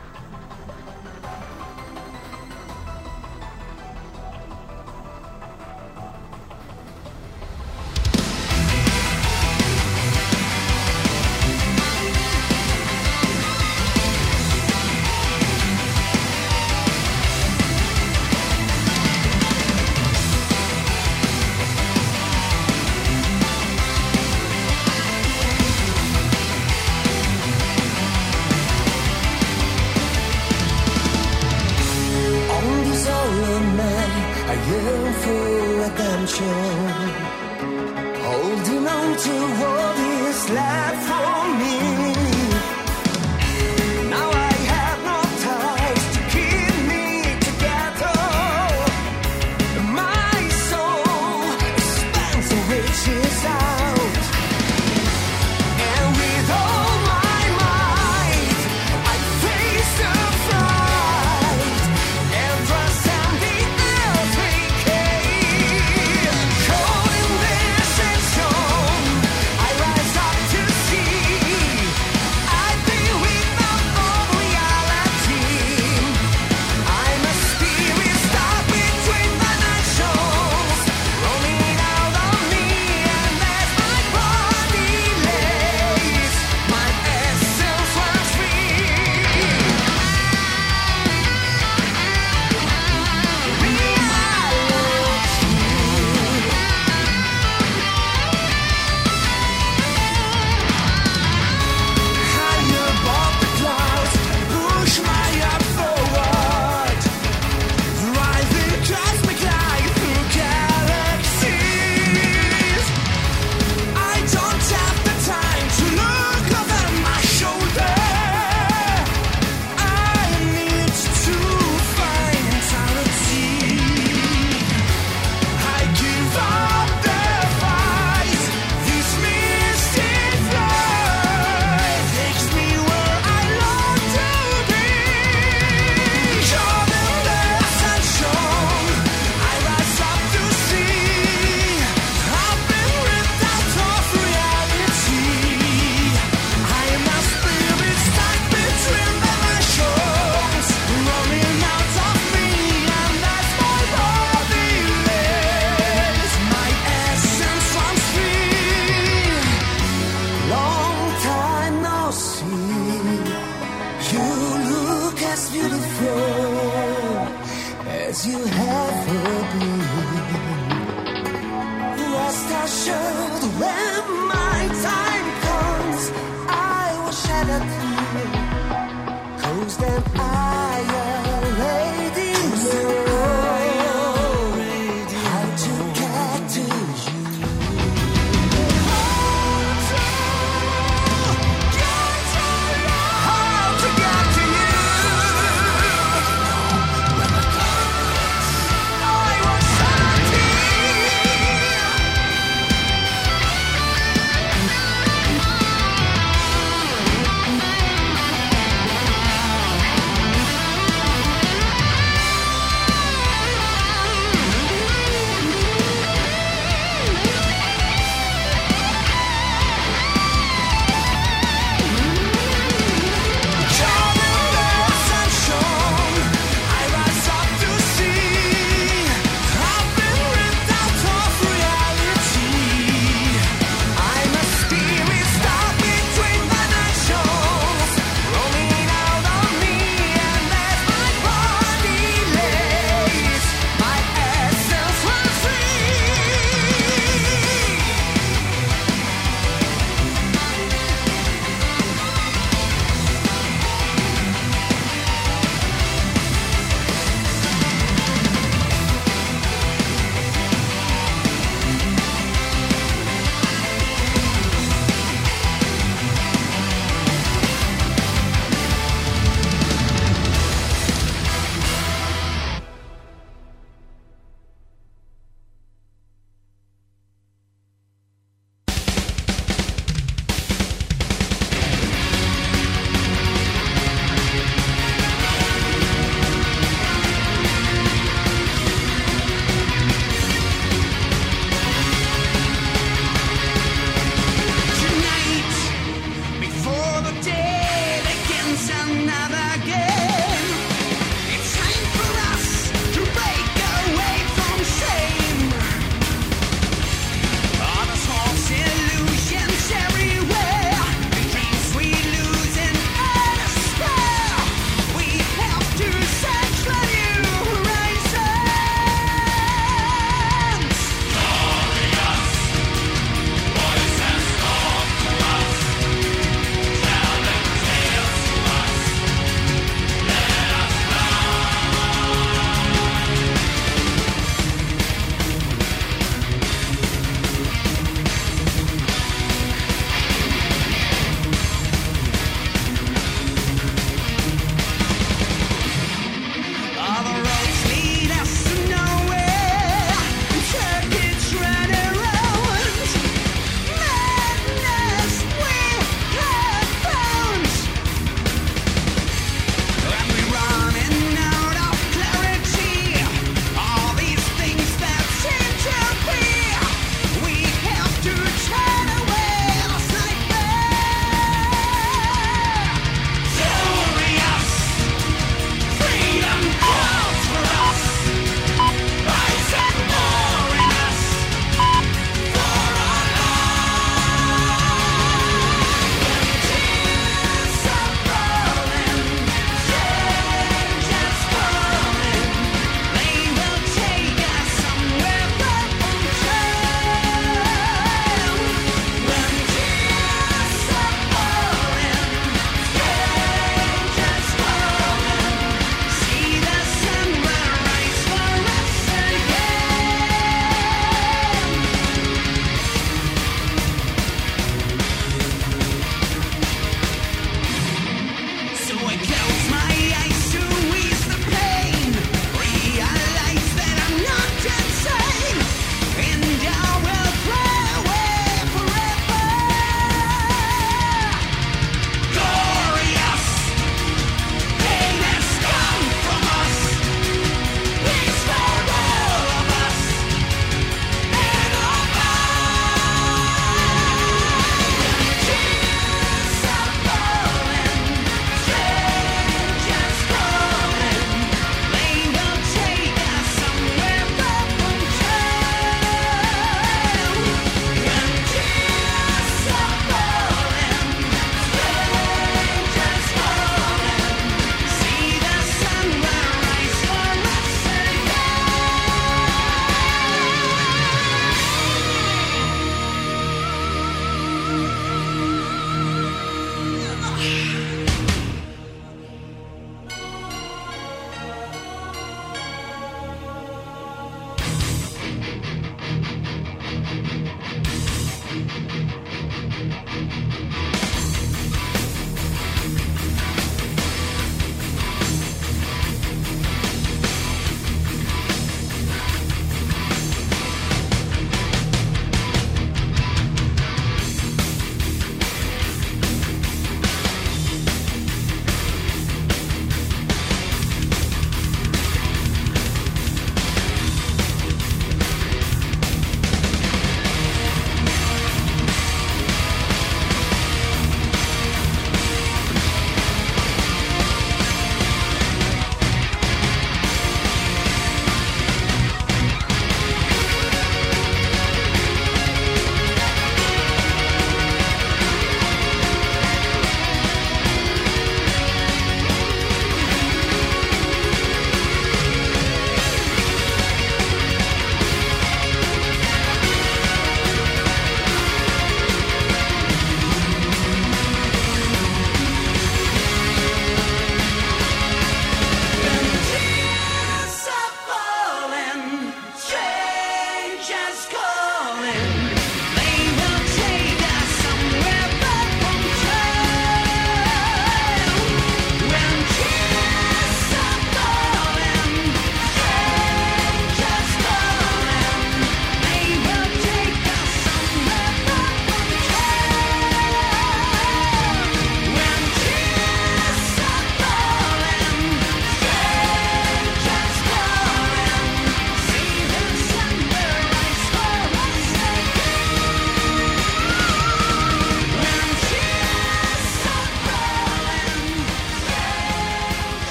Holding on to what is left for me. Now I have no ties to keep me together. My soul spans and reaches out, and with all my might I face the fight and transcend the earthly cage. Caught in this zone, I rise up to see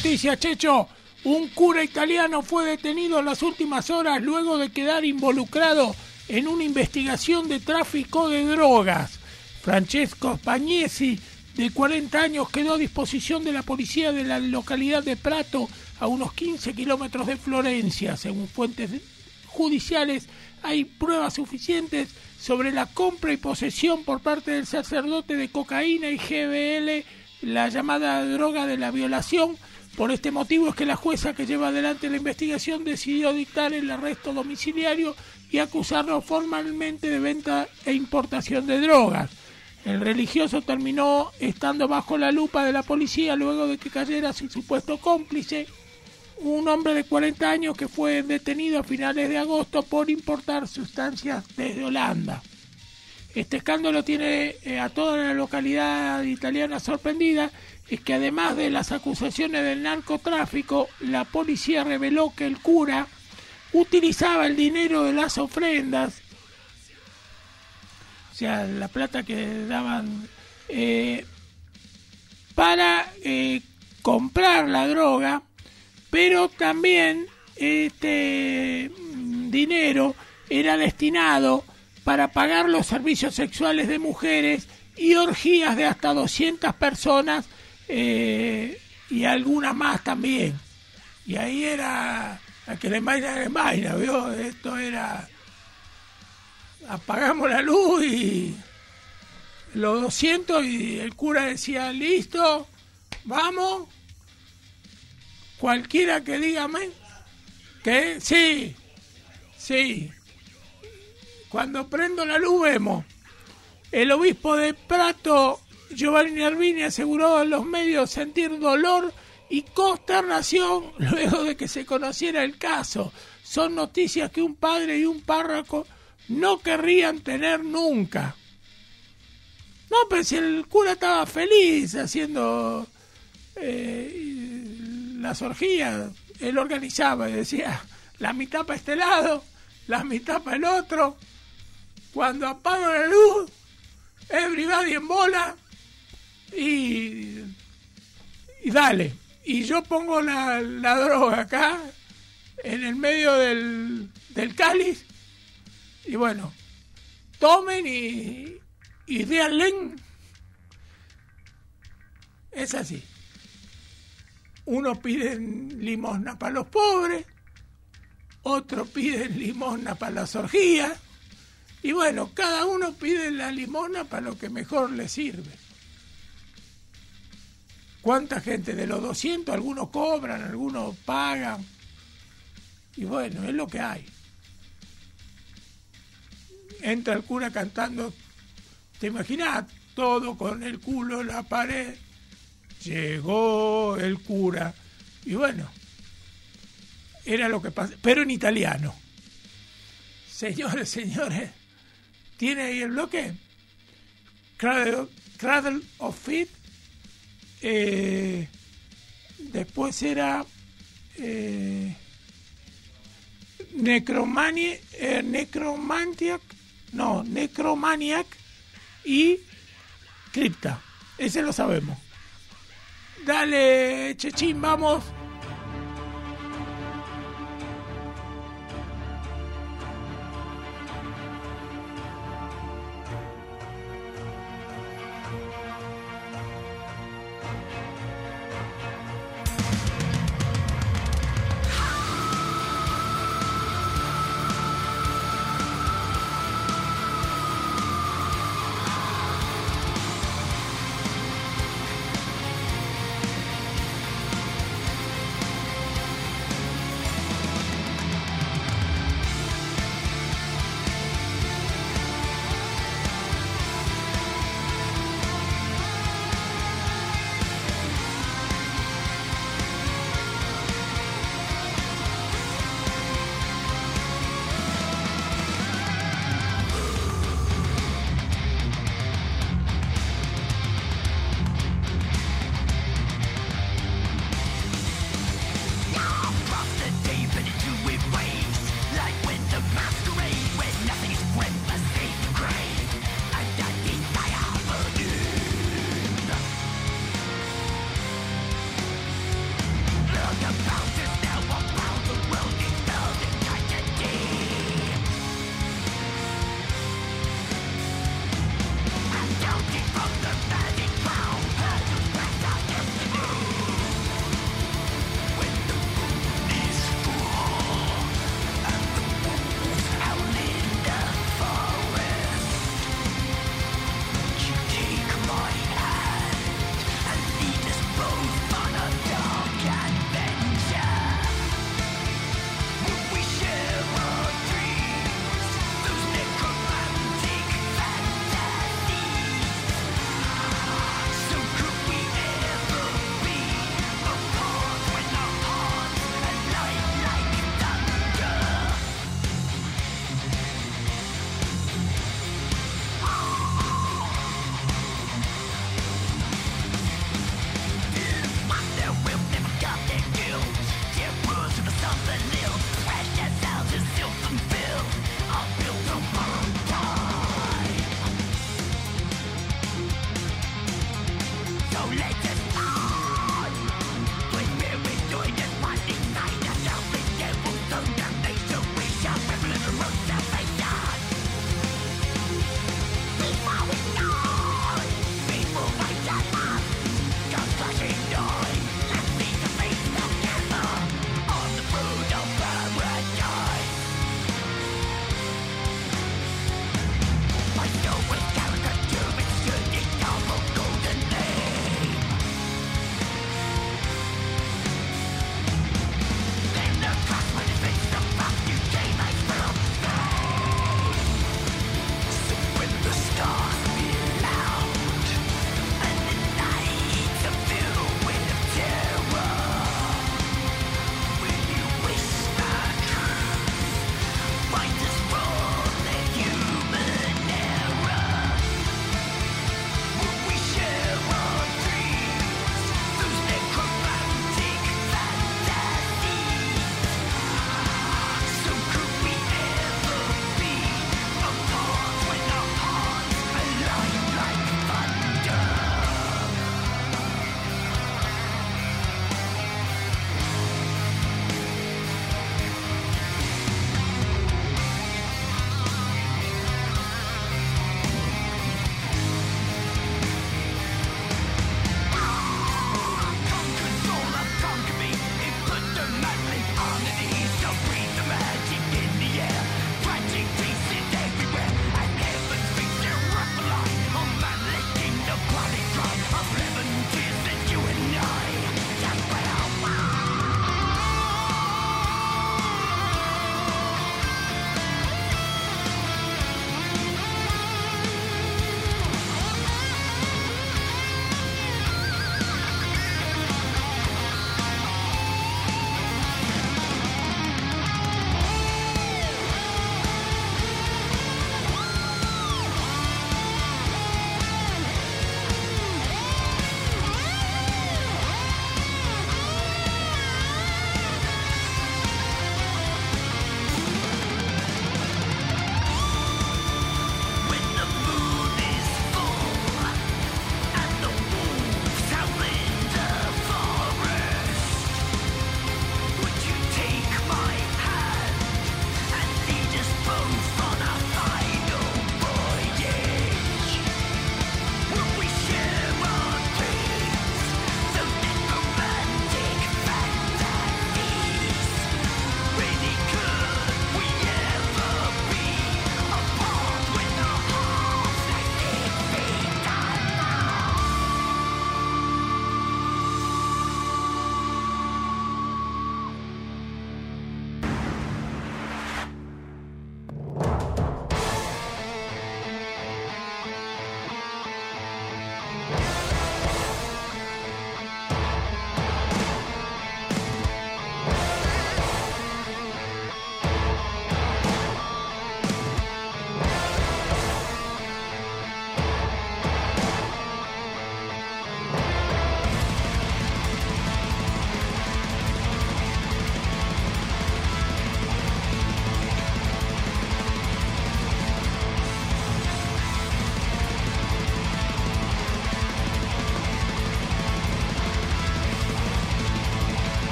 noticias, Checho. Un cura italiano fue detenido en las últimas horas luego de quedar involucrado en una investigación de tráfico de drogas. Francesco Spagnesi, de 40 años, quedó a disposición de la policía de la localidad de Prato, a unos 15 kilómetros de Florencia. Según fuentes judiciales, hay pruebas suficientes sobre la compra y posesión por parte del sacerdote de cocaína y GBL, la llamada droga de la violación. Por este motivo es que la jueza que lleva adelante la investigación decidió dictar el arresto domiciliario y acusarlo formalmente de venta e importación de drogas. El religioso terminó estando bajo la lupa de la policía luego de que cayera su supuesto cómplice, un hombre de 40 años que fue detenido a finales de agosto por importar sustancias desde Holanda. Este escándalo tiene a toda la localidad italiana sorprendida. Es que además de las acusaciones del narcotráfico, la policía reveló que el cura utilizaba el dinero de las ofrendas, o sea, la plata que daban, para comprar la droga, pero también este dinero era destinado para pagar los servicios sexuales de mujeres y orgías de hasta 200 personas, y algunas más también. Y ahí era a que le vaina, ¿vio? Esto era, apagamos la luz y los 200, y el cura decía, listo, vamos, cualquiera que dígame que sí, cuando prendo la luz vemos. El obispo de Prato, Giovanni Nervini, aseguró a los medios sentir dolor y consternación luego de que se conociera el caso. Son noticias que un padre y un párroco no querrían tener nunca. No, pero si el cura estaba feliz haciendo las orgías, él organizaba y decía, la mitad para este lado, la mitad para el otro. Cuando apago la luz, everybody en bola, y dale. Y yo pongo la droga acá, en el medio del cáliz, y bueno, tomen y déanle. Es así. Uno pide limosna para los pobres, otro pide limosna para las orgías, y bueno, cada uno pide la limosna para lo que mejor le sirve. ¿Cuánta gente? De los 200, algunos cobran, algunos pagan. Y bueno, es lo que hay. Entra el cura cantando, ¿te imaginas? Todo con el culo en la pared. Llegó el cura. Y bueno, era lo que pasa, pero en italiano. Señores, ¿tiene ahí el bloque? Cradle of Filth. Después era Necromaniac y Cripta. Ese lo sabemos. Dale, Chechín, vamos.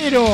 Pero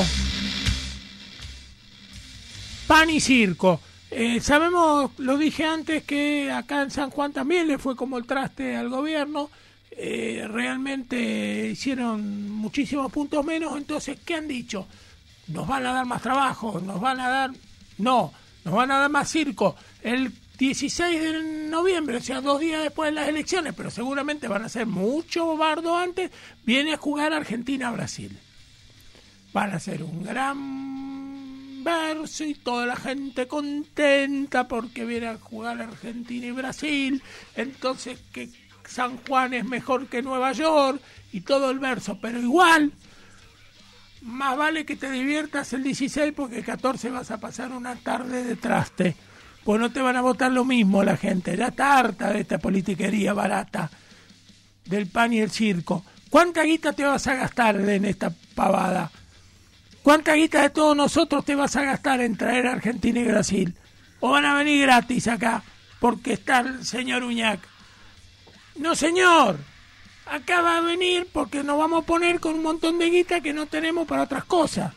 pan y circo. Sabemos, lo dije antes, que acá en San Juan también le fue como el traste al gobierno. Realmente hicieron muchísimos puntos menos. Entonces, ¿qué han dicho? Nos van a dar más trabajo, nos van a dar más circo. El 16 de noviembre, o sea, 2 días después de las elecciones, pero seguramente van a ser mucho bardo antes, viene a jugar Argentina-Brasil. Van a hacer un gran verso y toda la gente contenta porque viene a jugar Argentina y Brasil. Entonces, que San Juan es mejor que Nueva York y todo el verso, pero igual más vale que te diviertas el 16 porque el 14 vas a pasar una tarde de traste, pues no te van a votar lo mismo la gente, ya está harta de esta politiquería barata del pan y el circo. ¿Cuánta guita te vas a gastar en esta pavada? ¿Cuánta guita de todos nosotros te vas a gastar en traer a Argentina y Brasil? ¿O van a venir gratis acá porque está el señor Uñac? No, señor. Acá va a venir porque nos vamos a poner con un montón de guita que no tenemos para otras cosas.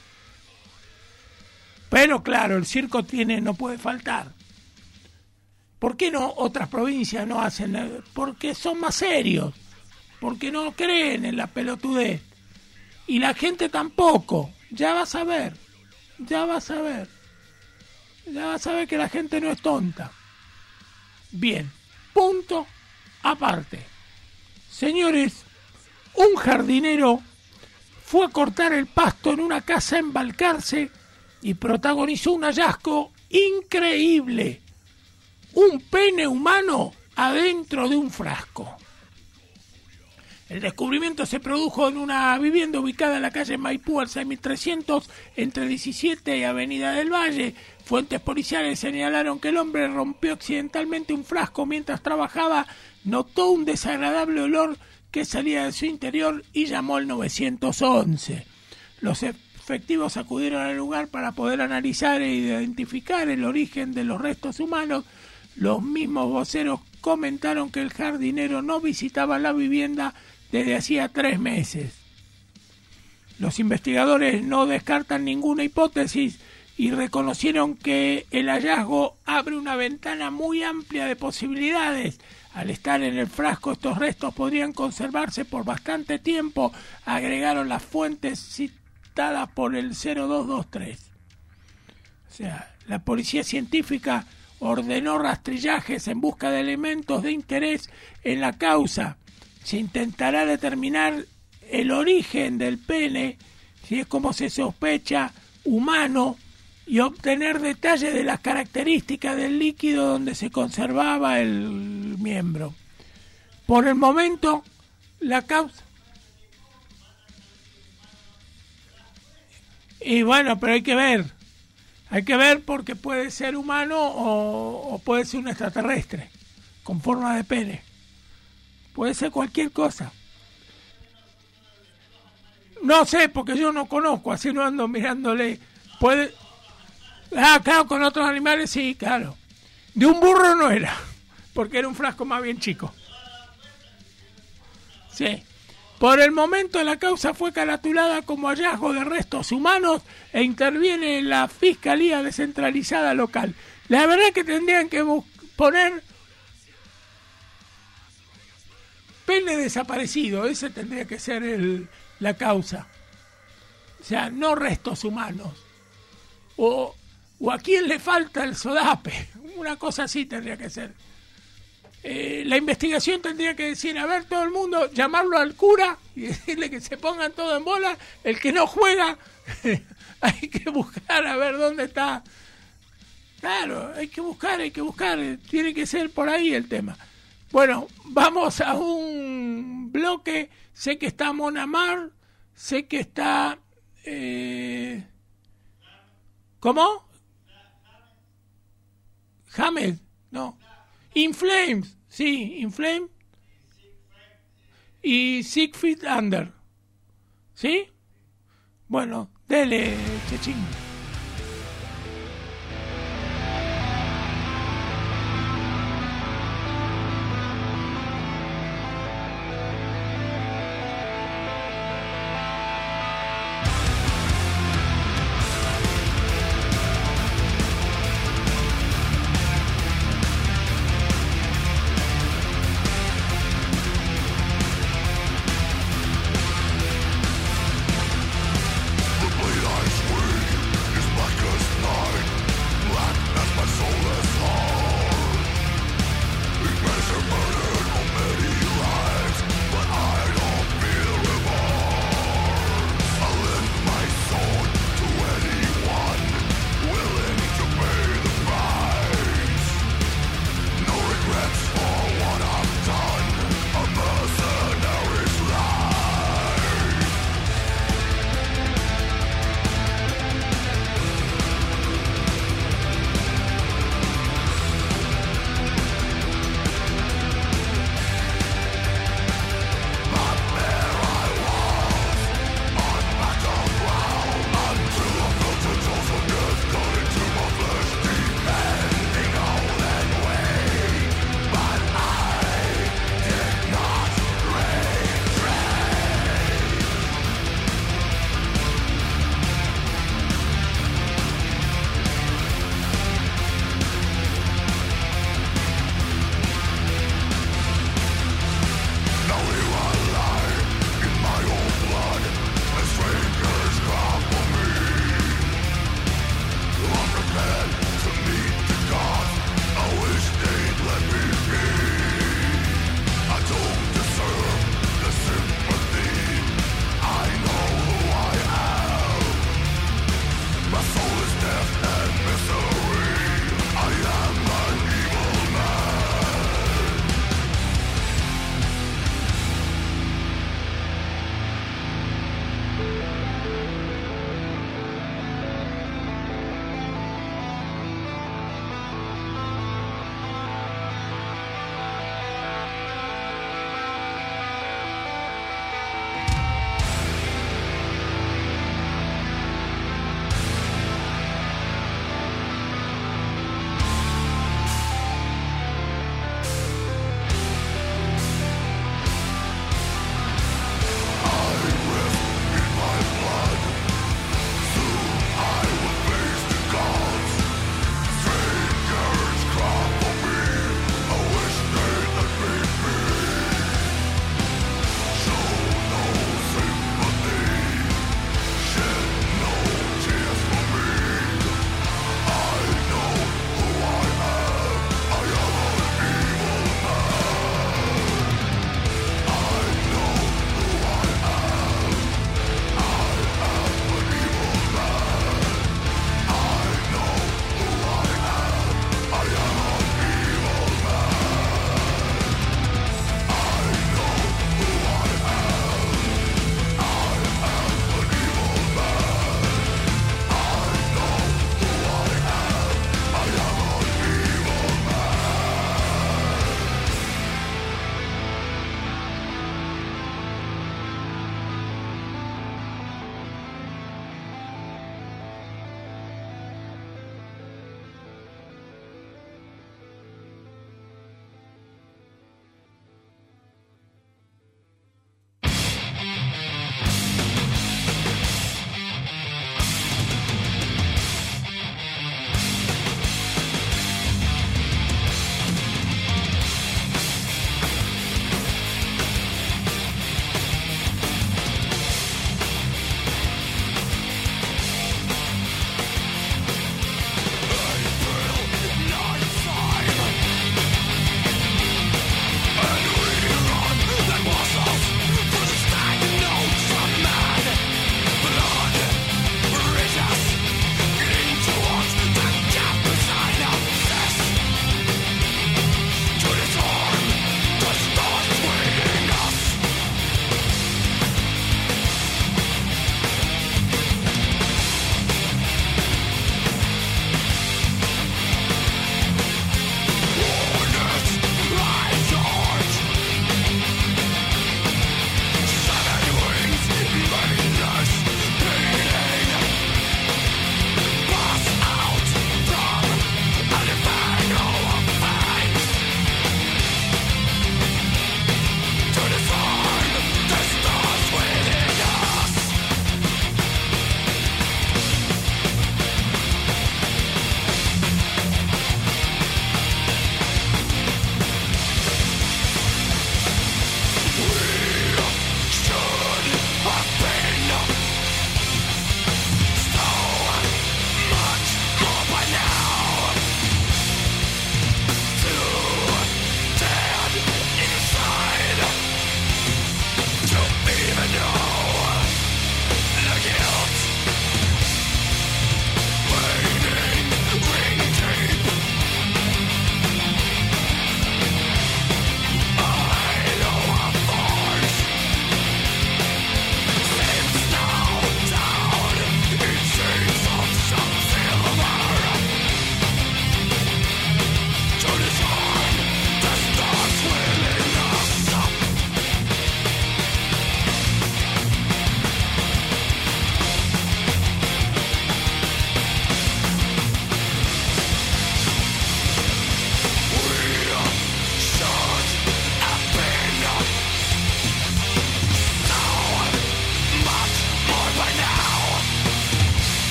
Pero claro, el circo no puede faltar. ¿Por qué no otras provincias no hacen? Porque son más serios. Porque no creen en la pelotudez. Y la gente tampoco. Ya vas a ver. Ya vas a ver que la gente no es tonta. Bien. Punto aparte. Señores, un jardinero fue a cortar el pasto en una casa en Balcarce y protagonizó un hallazgo increíble. Un pene humano adentro de un frasco. El descubrimiento se produjo en una vivienda ubicada en la calle Maipú al 6300 entre 17 y Avenida del Valle. Fuentes policiales señalaron que el hombre rompió accidentalmente un frasco mientras trabajaba, notó un desagradable olor que salía de su interior y llamó al 911. Los efectivos acudieron al lugar para poder analizar e identificar el origen de los restos humanos. Los mismos voceros comentaron que el jardinero no visitaba la vivienda desde hacía 3 meses. Los investigadores no descartan ninguna hipótesis y reconocieron que el hallazgo abre una ventana muy amplia de posibilidades. Al estar en el frasco, estos restos podrían conservarse por bastante tiempo, agregaron las fuentes citadas por el 0223. O sea, la policía científica ordenó rastrillajes en busca de elementos de interés en la causa. Se intentará determinar el origen del pene, si es como se sospecha, humano, y obtener detalles de las características del líquido donde se conservaba el miembro. Por el momento, la causa... Y bueno, pero hay que ver porque puede ser humano o puede ser un extraterrestre, con forma de pene. Puede ser cualquier cosa. No sé, porque yo no conozco, así no ando mirándole. Puede... Ah, claro, con otros animales sí, claro. De un burro no era, porque era un frasco más bien chico. Sí. Por el momento la causa fue caratulada como hallazgo de restos humanos e interviene la Fiscalía Descentralizada Local. La verdad que tendrían que poner pene desaparecido, ese tendría que ser la causa. O sea, no restos humanos. O a quién le falta el sodape, una cosa así tendría que ser. La investigación tendría que decir, a ver, todo el mundo, llamarlo al cura y decirle que se pongan todo en bola. El que no juega, hay que buscar a ver dónde está. Claro, hay que buscar, tiene que ser por ahí el tema. Bueno, vamos a un bloque. Sé que está Mon Amar, sé que está... ¿Cómo? Hamed, no. In Flames, sí, In Flames. Y 6 Feet Under. ¿Sí? Bueno, dele, Chechín.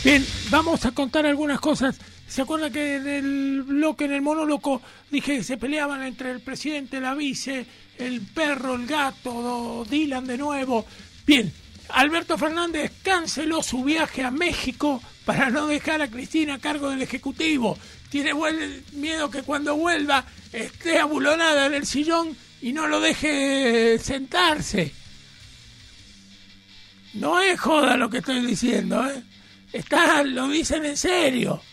Bien, vamos a contar algunas cosas. ¿Se acuerda que en el bloque, en el monólogo, dije que se peleaban entre el presidente, la vice, el perro, el gato, Dylan de nuevo? Bien, Alberto Fernández canceló su viaje a México para no dejar a Cristina a cargo del Ejecutivo. Tiene miedo que cuando vuelva esté abulonada en el sillón y no lo deje sentarse. No es joda lo que estoy diciendo, ¿eh? Lo dicen en serio.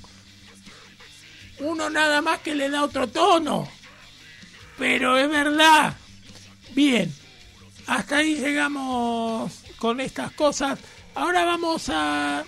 Uno nada más que le da otro tono, pero es verdad. Bien, hasta ahí llegamos con estas cosas. Ahora vamos a...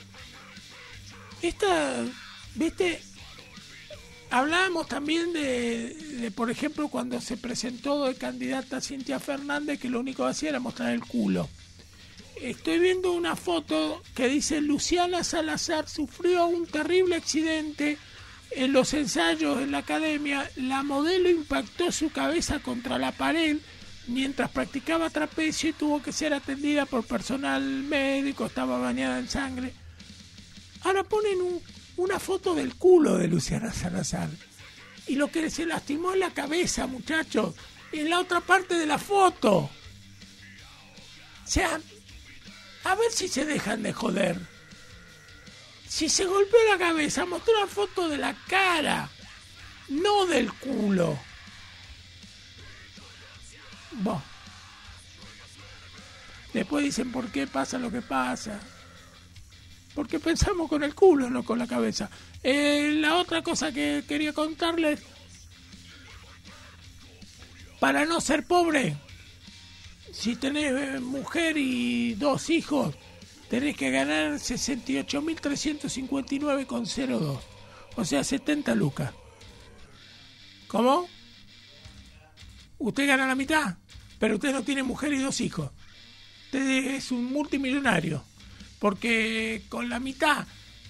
¿viste? Hablábamos también de, por ejemplo, cuando se presentó de candidata Cintia Fernández, que lo único que hacía era mostrar el culo. Estoy viendo una foto que dice: Luciana Salazar sufrió un terrible accidente en los ensayos en la academia. La modelo impactó su cabeza contra la pared mientras practicaba trapecio y tuvo que ser atendida por personal médico, estaba bañada en sangre. Ahora ponen una foto del culo de Luciana Salazar. Y lo que se lastimó es la cabeza, muchachos, en la otra parte de la foto. O sea, a ver si se dejan de joder. Si se golpeó la cabeza, mostró una foto de la cara, no del culo. Bueno. Después dicen por qué pasa lo que pasa. Porque pensamos con el culo, no con la cabeza. La otra cosa que quería contarles, para no ser pobre, si tenés mujer y 2 hijos, tenés que ganar 68.359,02. O sea, 70 lucas. ¿Cómo? Usted gana la mitad, pero usted no tiene mujer y 2 hijos. Usted es un multimillonario. Porque con la mitad,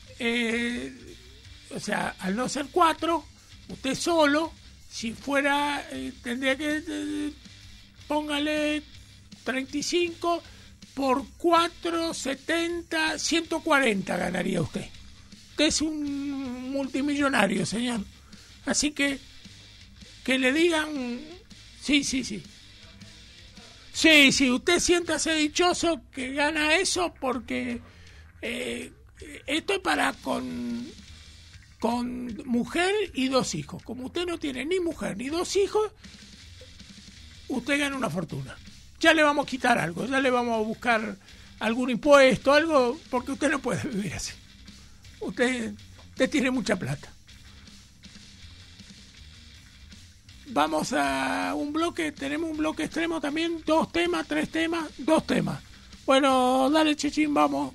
o sea, al no ser 4, usted solo, si fuera, tendría que, póngale 35 por 4, 70, 140 ganaría usted. Usted es un multimillonario, señor. Así que le digan, sí. Sí, usted siéntase dichoso que gana eso, porque esto es para con mujer y 2 hijos. Como usted no tiene ni mujer ni 2 hijos, usted gana una fortuna. Ya le vamos a quitar algo, ya le vamos a buscar algún impuesto, algo, porque usted no puede vivir así. Usted tiene mucha plata. Vamos a un bloque, tenemos un bloque extremo también, 2 temas, 3 temas, 2 temas. Bueno, dale, Chechín, vamos.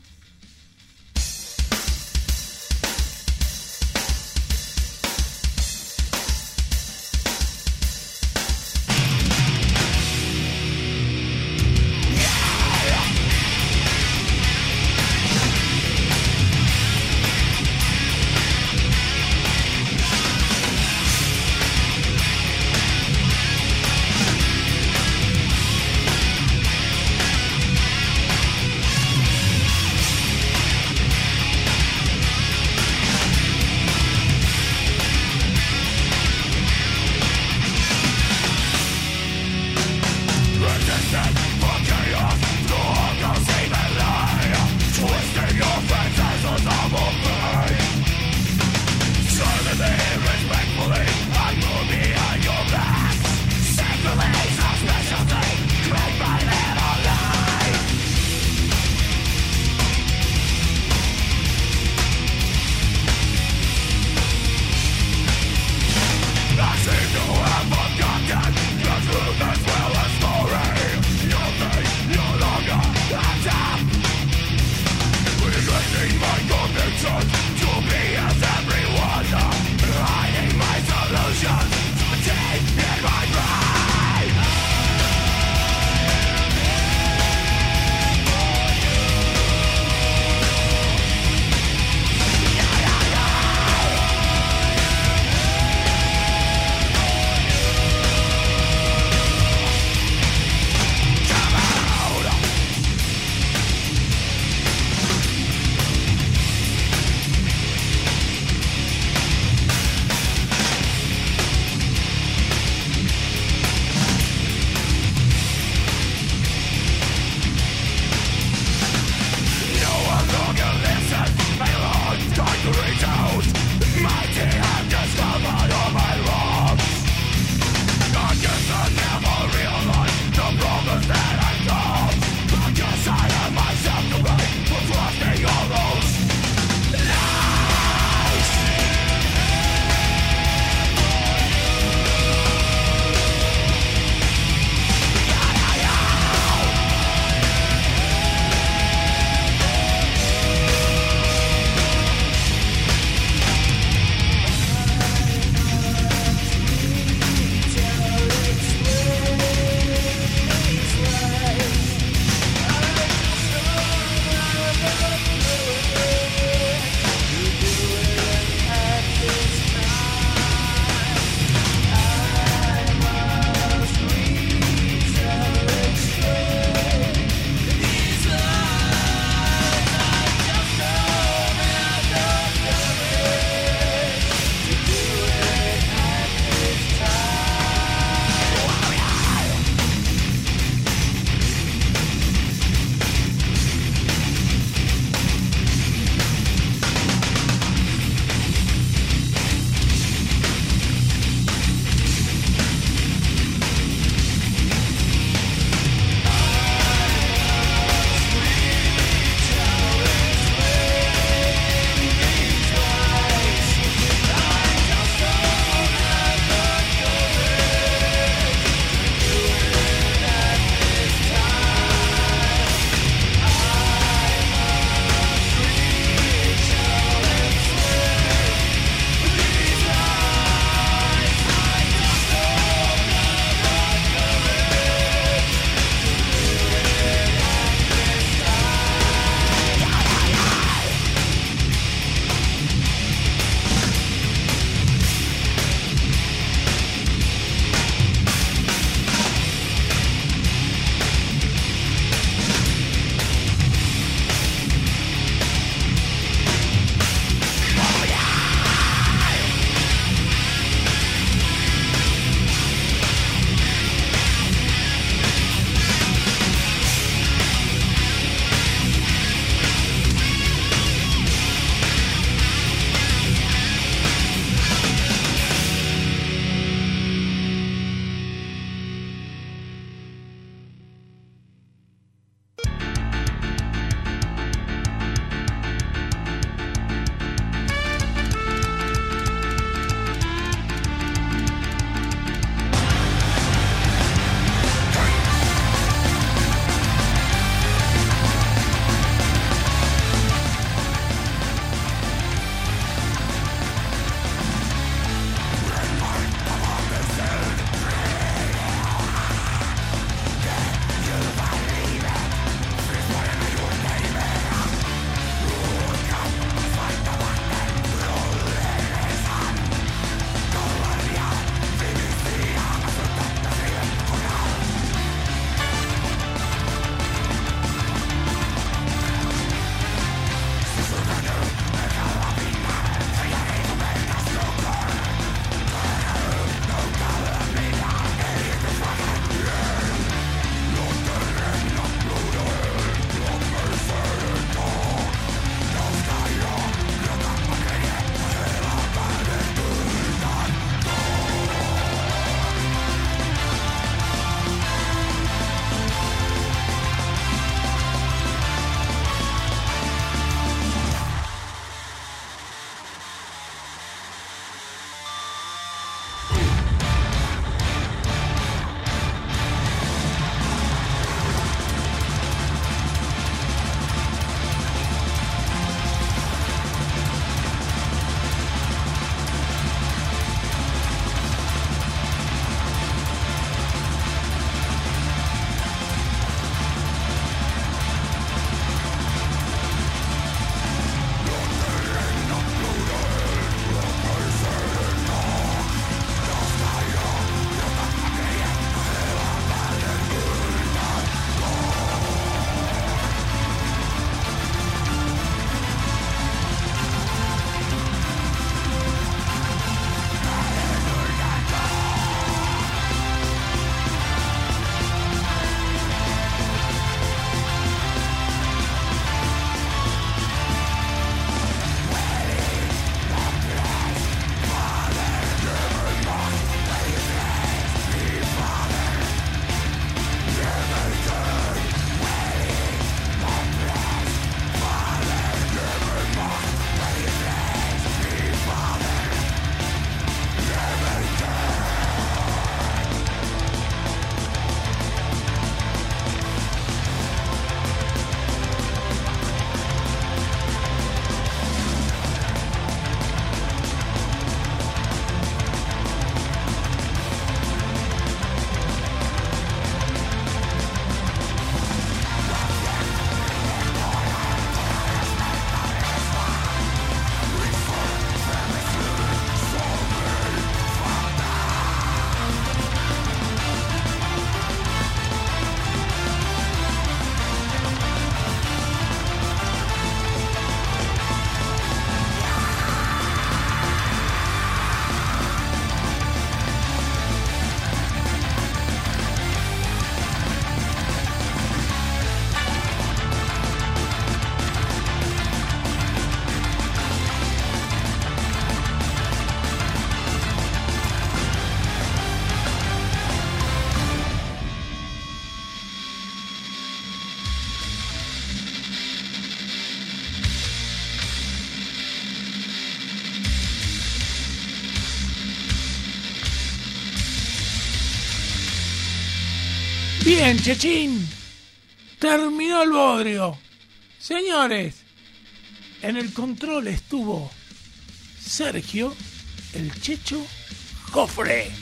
Bien, Chechín. Terminó el bodrio. Señores, en el control estuvo Sergio, el Checho Jofre.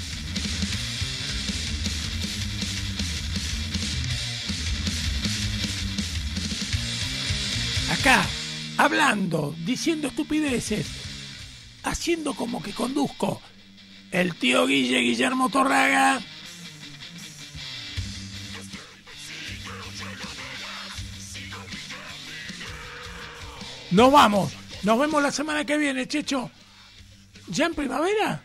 Acá, hablando, diciendo estupideces, haciendo como que conduzco, el tío Guillermo Torraga. Nos vamos. Nos vemos la semana que viene, Checho. ¿Ya en primavera?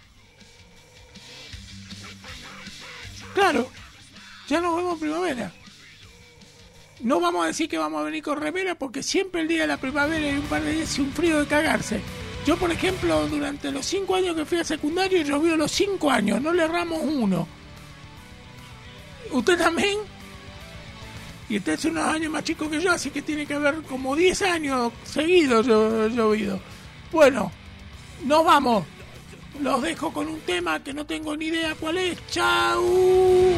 Claro. Ya nos vemos en primavera. No vamos a decir que vamos a venir con remera porque siempre el día de la primavera hay un par de días hace un frío de cagarse. Yo, por ejemplo, durante los 5 años que fui a secundario, llovió los 5 años. No le erramos uno. ¿Usted también? Y usted es unos años más chico que yo, así que tiene que haber como 10 años seguidos llovido. Bueno, nos vamos. Los dejo con un tema que no tengo ni idea cuál es. ¡Chau!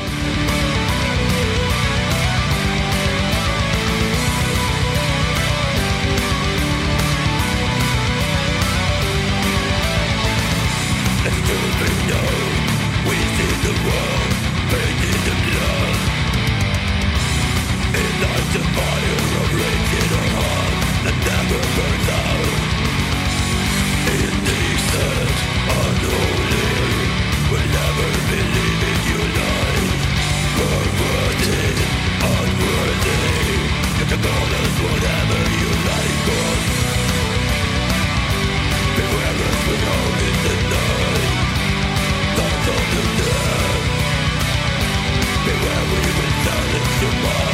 The fire of rage in our heart that never burns out. Indecent, unholy, will never believe in your life. Perverted, unworthy, you can call us whatever you like us. Beware us when all in the night. Thoughts of the dead. Beware we will silence your mind.